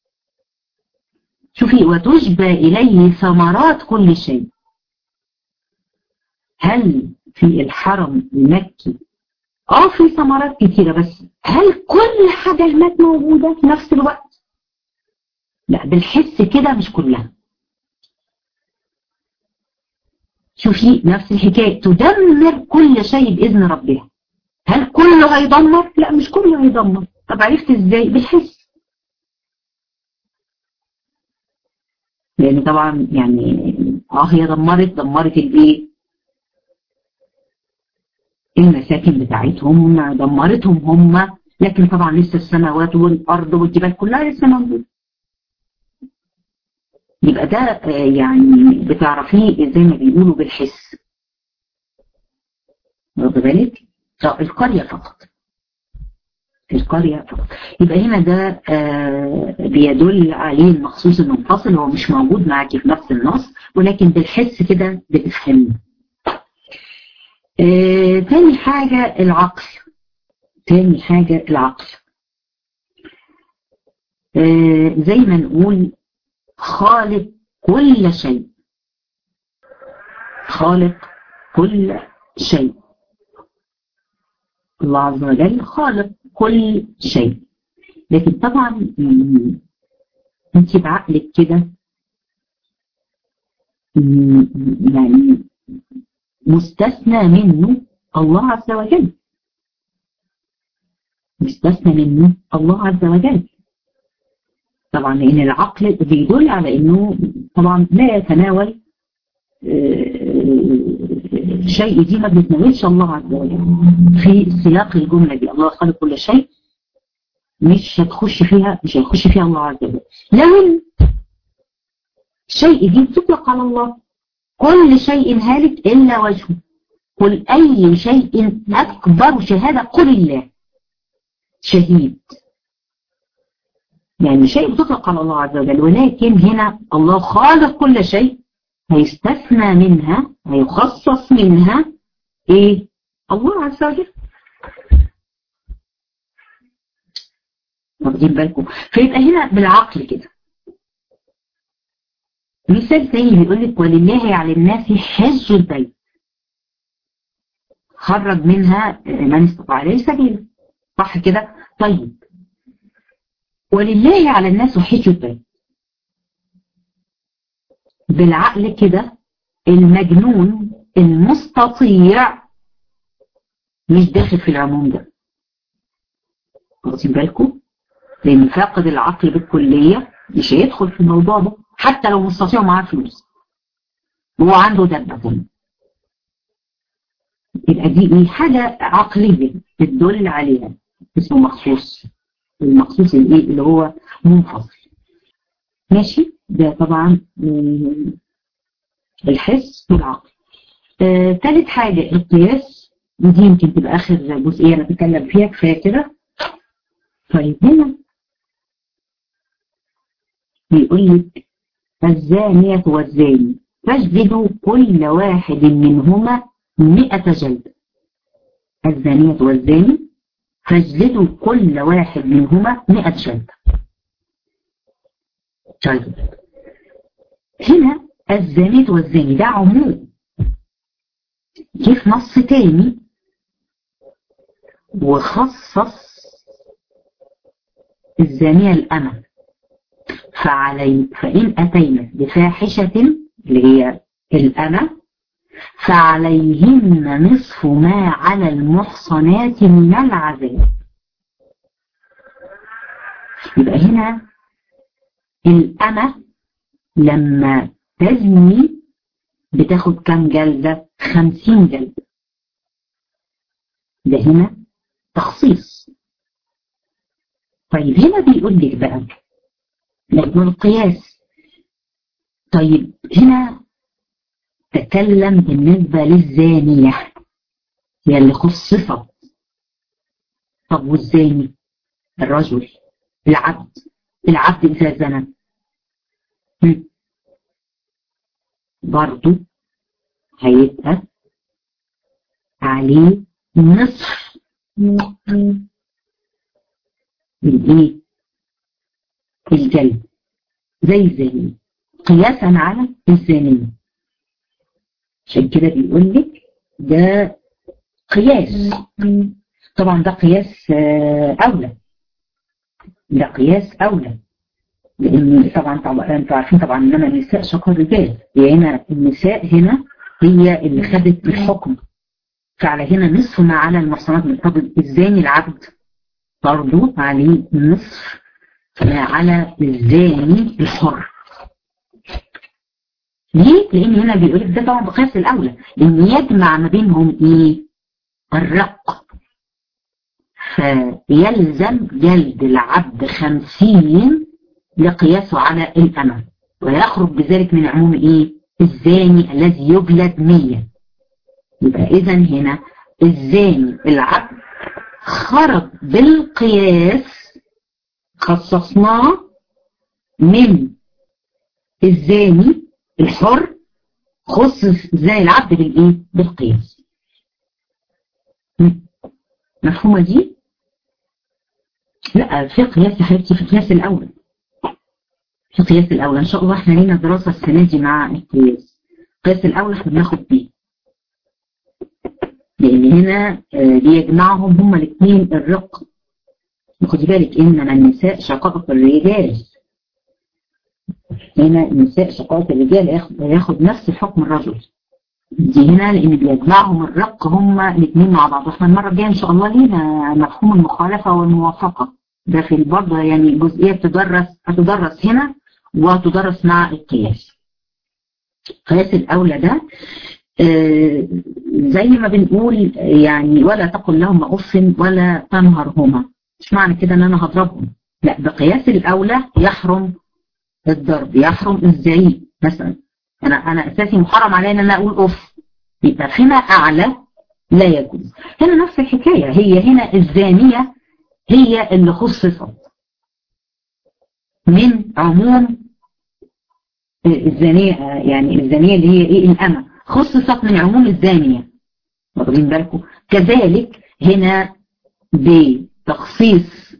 شوفي، وتجبى إليه ثمرات كل شيء. هل في الحرم المكي في ثمرات كتيرة، بس هل كل حاجة هناك موجودة في نفس الوقت؟ لا، بالحس كده مش كلها. شوفي نفس الحكاية، تدمر كل شيء بإذن ربها. هل كله هيدمر؟ لا، مش كله هيدمر. طب عرفت ازاي؟ بالحس. لان طبعا يعني هي دمرت الايه؟ المساكن بتاعتهم، دمرتهم هم، لكن طبعا لسه السماوات والارض والجبال كلها لسه موجوده. يبقى ده يعني بتعرفيه زي ما بيقولوا بالحس. واخد بالك؟ القريه فقط، القريه فقط. يبقى هنا ده بيدل عليه المخصوص المنفصل، هو مش موجود معاكي في نفس النص، ولكن بالحس كده بتفهميه. تاني حاجة العقل. تاني حاجة العقل. زي ما نقول خالق كل شيء، خالق كل شيء. الله عز وجل خالق كل شيء، لكن طبعا انت بعقلك كده يعني مستثنى منه الله عز وجل، مستثنى منه الله عز وجل. طبعا لان العقل بيدل على انه طبعا لا يتناول شيء، دي ما بيتناولش الله عز وجل في سياق الجمله دي. الله خالق كل شيء، مش هتخش فيها، مش هيخش فيها الله عز وجل. لو الشيء دي بتطلق على الله، كل شيء هالك الا وجهه، قل اي شيء اكبر شهاده، قل الله شهيد. يعني شيء بتطلق على الله عز وجل، ولكن هنا الله خالق كل شيء، هيستثنى منها، هيخصص منها ايه؟ الله عز وجل. واخدين بالكم؟ فيبقى هنا بالعقل كده. مثال تاني بيقول لك ولله على الناس حج البيت، خرج منها من استطاع عليه سبيلا، صح كده؟ طيب، ولله على الناس حج البيت، بالعقل كده المجنون المستطيع مش داخل في العموم ده. واخدين بالكم؟ لأن فاقد العقل بالكلية مش هيدخل في الموضوع ده حتى لو مستطيع معاه فلوس وهو عنده دبة. يبقى دي ايه؟ حاجة عقلية بتدل عليها، اسمه مخصوص. المخصوص الايه اللي هو منفصل. ماشي؟ ده طبعا الحس والعقل. ثالث حاجة القياس، ودي يمكن تبقى آخر جزئية نتكلم فيها، كفاية كده. طيب هنا بيقول لك الزانية والزاني فاجلدوا كل واحد منهما 100 جلدة. الزانية والزاني فاجلدوا كل واحد منهما 100 جلدة. طيب هنا الزانية والزاني ده عموم، كيف نص تاني وخصص الزانية الأمة، فإن أتينا بفاحشة اللي هي الأمة فعليهن نصف ما على المحصنات من العذاب. يبقى هنا الأمة لما تزني بتاخد كم جلدة؟ 50 جلدة. ده هنا تخصيص. طيب هنا بيقول لك بقى لأنه القياس. طيب هنا تكلم بالنسبة للزانية هي اللي خصصت. طب والزاني؟ الرجل، العبد إذا زنى برضو هيبقى عليه نصف الايه؟ الجلد زي الزاني قياسا على الزانية. عشان كده بيقول لك ده قياس. طبعا ده قياس أولى، ده قياس أولى، لأن طبعا انتوا عارفين طبعا إنما النساء شقاء الرجال، يعني النساء هنا هي اللي خدت الحكم، فعلى هنا نصف ما على المحصنات من قبل. الزاني العبد برضو عليه نصف ما على الزاني الحر. ليه؟ لأن هنا بيقول لك ده طبعا بقياس الأولى، لأن يجمع ما بينهم إيه؟ الرق. فيلزم جلد العبد 50 لقياسه على الأمة، ويخرج بذلك من عموم إيه؟ الزاني الذي يجلد 100. يبقى إذا هنا الزاني العبد خرج بالقياس، خصصناه من الزاني الحر، خصص زاني العبد بالإيه؟ بالقياس. مفهومة دي؟ لا، في قياس يا حبيبتي، في قياس الأول، في قياس الأول إن شاء الله احنا لينا دراسة السنة دي مع القياس. قياس الأول احنا بناخد بيه، لأن هنا بيجمعهم هما الاثنين الرق. خدي بالك إنما النساء شقائق الرجال، هنا النساء شقائق الرجال ياخد نفس حكم الرجل. دي هنا لأن بيجمعهم الرق هما الاثنين مع بعض. احنا المرة الجاية إن شاء الله لينا مفهوم المخالفة والموافقة، ده في برضه يعني جزئية هتدرس هنا وتدرس مع القياس. قياس الأولى ده زي ما بنقول يعني ولا تقل لهما أف ولا تنهرهما. مش معنى كده ان انا هضربهم، لا، بقياس الأولى يحرم الضرب، يحرم الزعيق مثلا. انا اساسي محرم علي ان انا اقول اف، يبقى فيما اعلى لا يجوز. هنا نفس الحكاية، هي هنا الزانية هي اللي خصصت من عموم الزانية، يعني الزانية اللي هي ايه؟ الأمة، خصصت من عموم الزانية. واخدين بالكم؟ كذلك هنا بتخصيص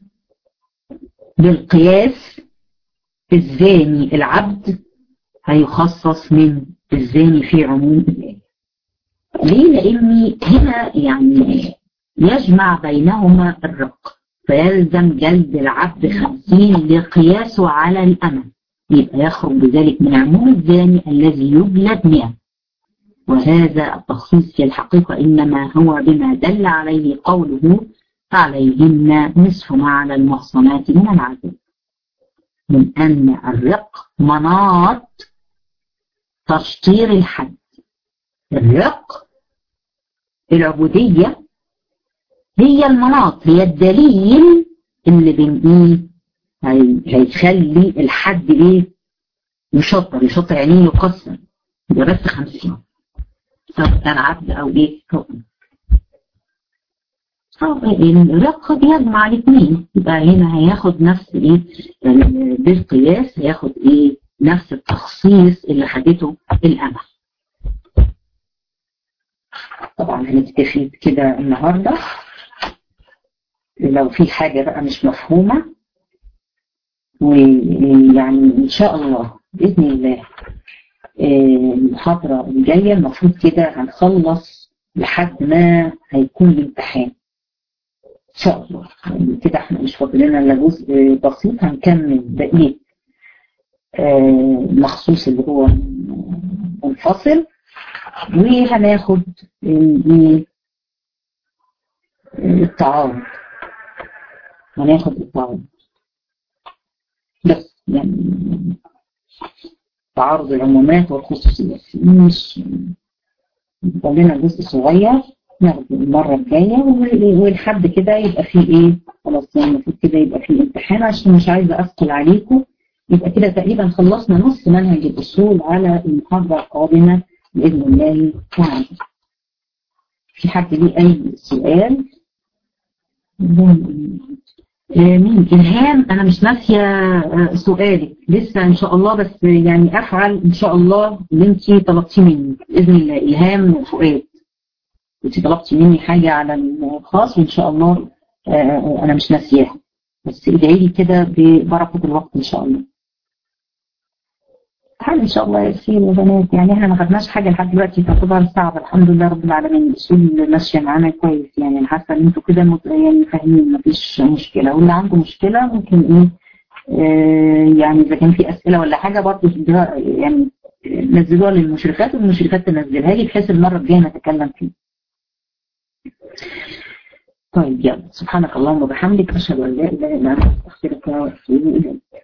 بالقياس الزاني العبد هيخصص من الزاني في عموم الآية. ليه؟ لأن هنا يعني يجمع بينهما الرق، فيلزم جلد العبد 50 لقياسه على الأمة، يبقى يخرج بذلك من عموم الزاني الذي يجلد 100. وهذا التخصيص في الحقيقة إنما هو بما دل عليه قوله عليهن نصف ما على المحصنات من العذاب، من أن الرق مناط تشطير الحد. الرق العبودية هي المناط، هي الدليل اللي بين هيخلي الحد يشطر عينيه يقسم يبقى بس 50 سواء كان عبد او حكم. الرق بيجمع الاثنين، يبقى هنا هياخد نفس بالقياس هياخد نفس التخصيص اللي خدته الأمة. طبعا هنكتفي كده النهارده، لو في حاجة بقى مش مفهومة ويعني إن شاء الله بإذن الله المحاضرة الجاية المفروض كده هنخلص لحد ما هيكون الامتحان إن شاء الله. يعني كده احنا مش فاضل لنا إلا جزء بسيط، هنكمل بقية مخصوص اللي هو منفصل، وهناخد التعارض، بس يعني تعارض العمومات والخصوصيات مش لنا جزء صغير ناخده المرة الجاية، والحد كده يبقى فيه خلاص يعني المفروض كده يبقى فيه امتحان، عشان مش عايزة أثقل عليكم. يبقى كده تقريبا خلصنا نص منهج الأصول على المحاضرة القادمة بإذن الله تعالى. في حد ليه أي سؤال؟ مين؟ إلهام. أنا مش ناسية سؤالك لسه إن شاء الله، بس يعني أفعل إن شاء الله اللي أنت طلبتي مني بإذن الله. إلهام فؤاد، أنت طلبتي مني حاجة على الخاص وإن شاء الله أنا مش ناسياها، بس ادعي لي كده ببركة الوقت إن شاء الله. حال إن شاء الله يسير يا بنات، يعني إحنا ما خدناش حاجة لحد دلوقتي تعتبر صعبة الحمد لله رب العالمين. الأصول ماشية معانا كويس، يعني أنا حاسة إن أنتوا كده يعني فاهمين مفيش مشكلة، واللي عنده مشكلة ممكن يعني إذا كان في أسئلة ولا حاجة برضه يعني نزلوها للمشرفات والمشرفات تنزلها لي بحيث المرة الجاية نتكلم فيه. طيب يلا، سبحانك اللهم وبحمدك أشهد أن لا إله إلا أنت أستغفرك وأتوب إليك.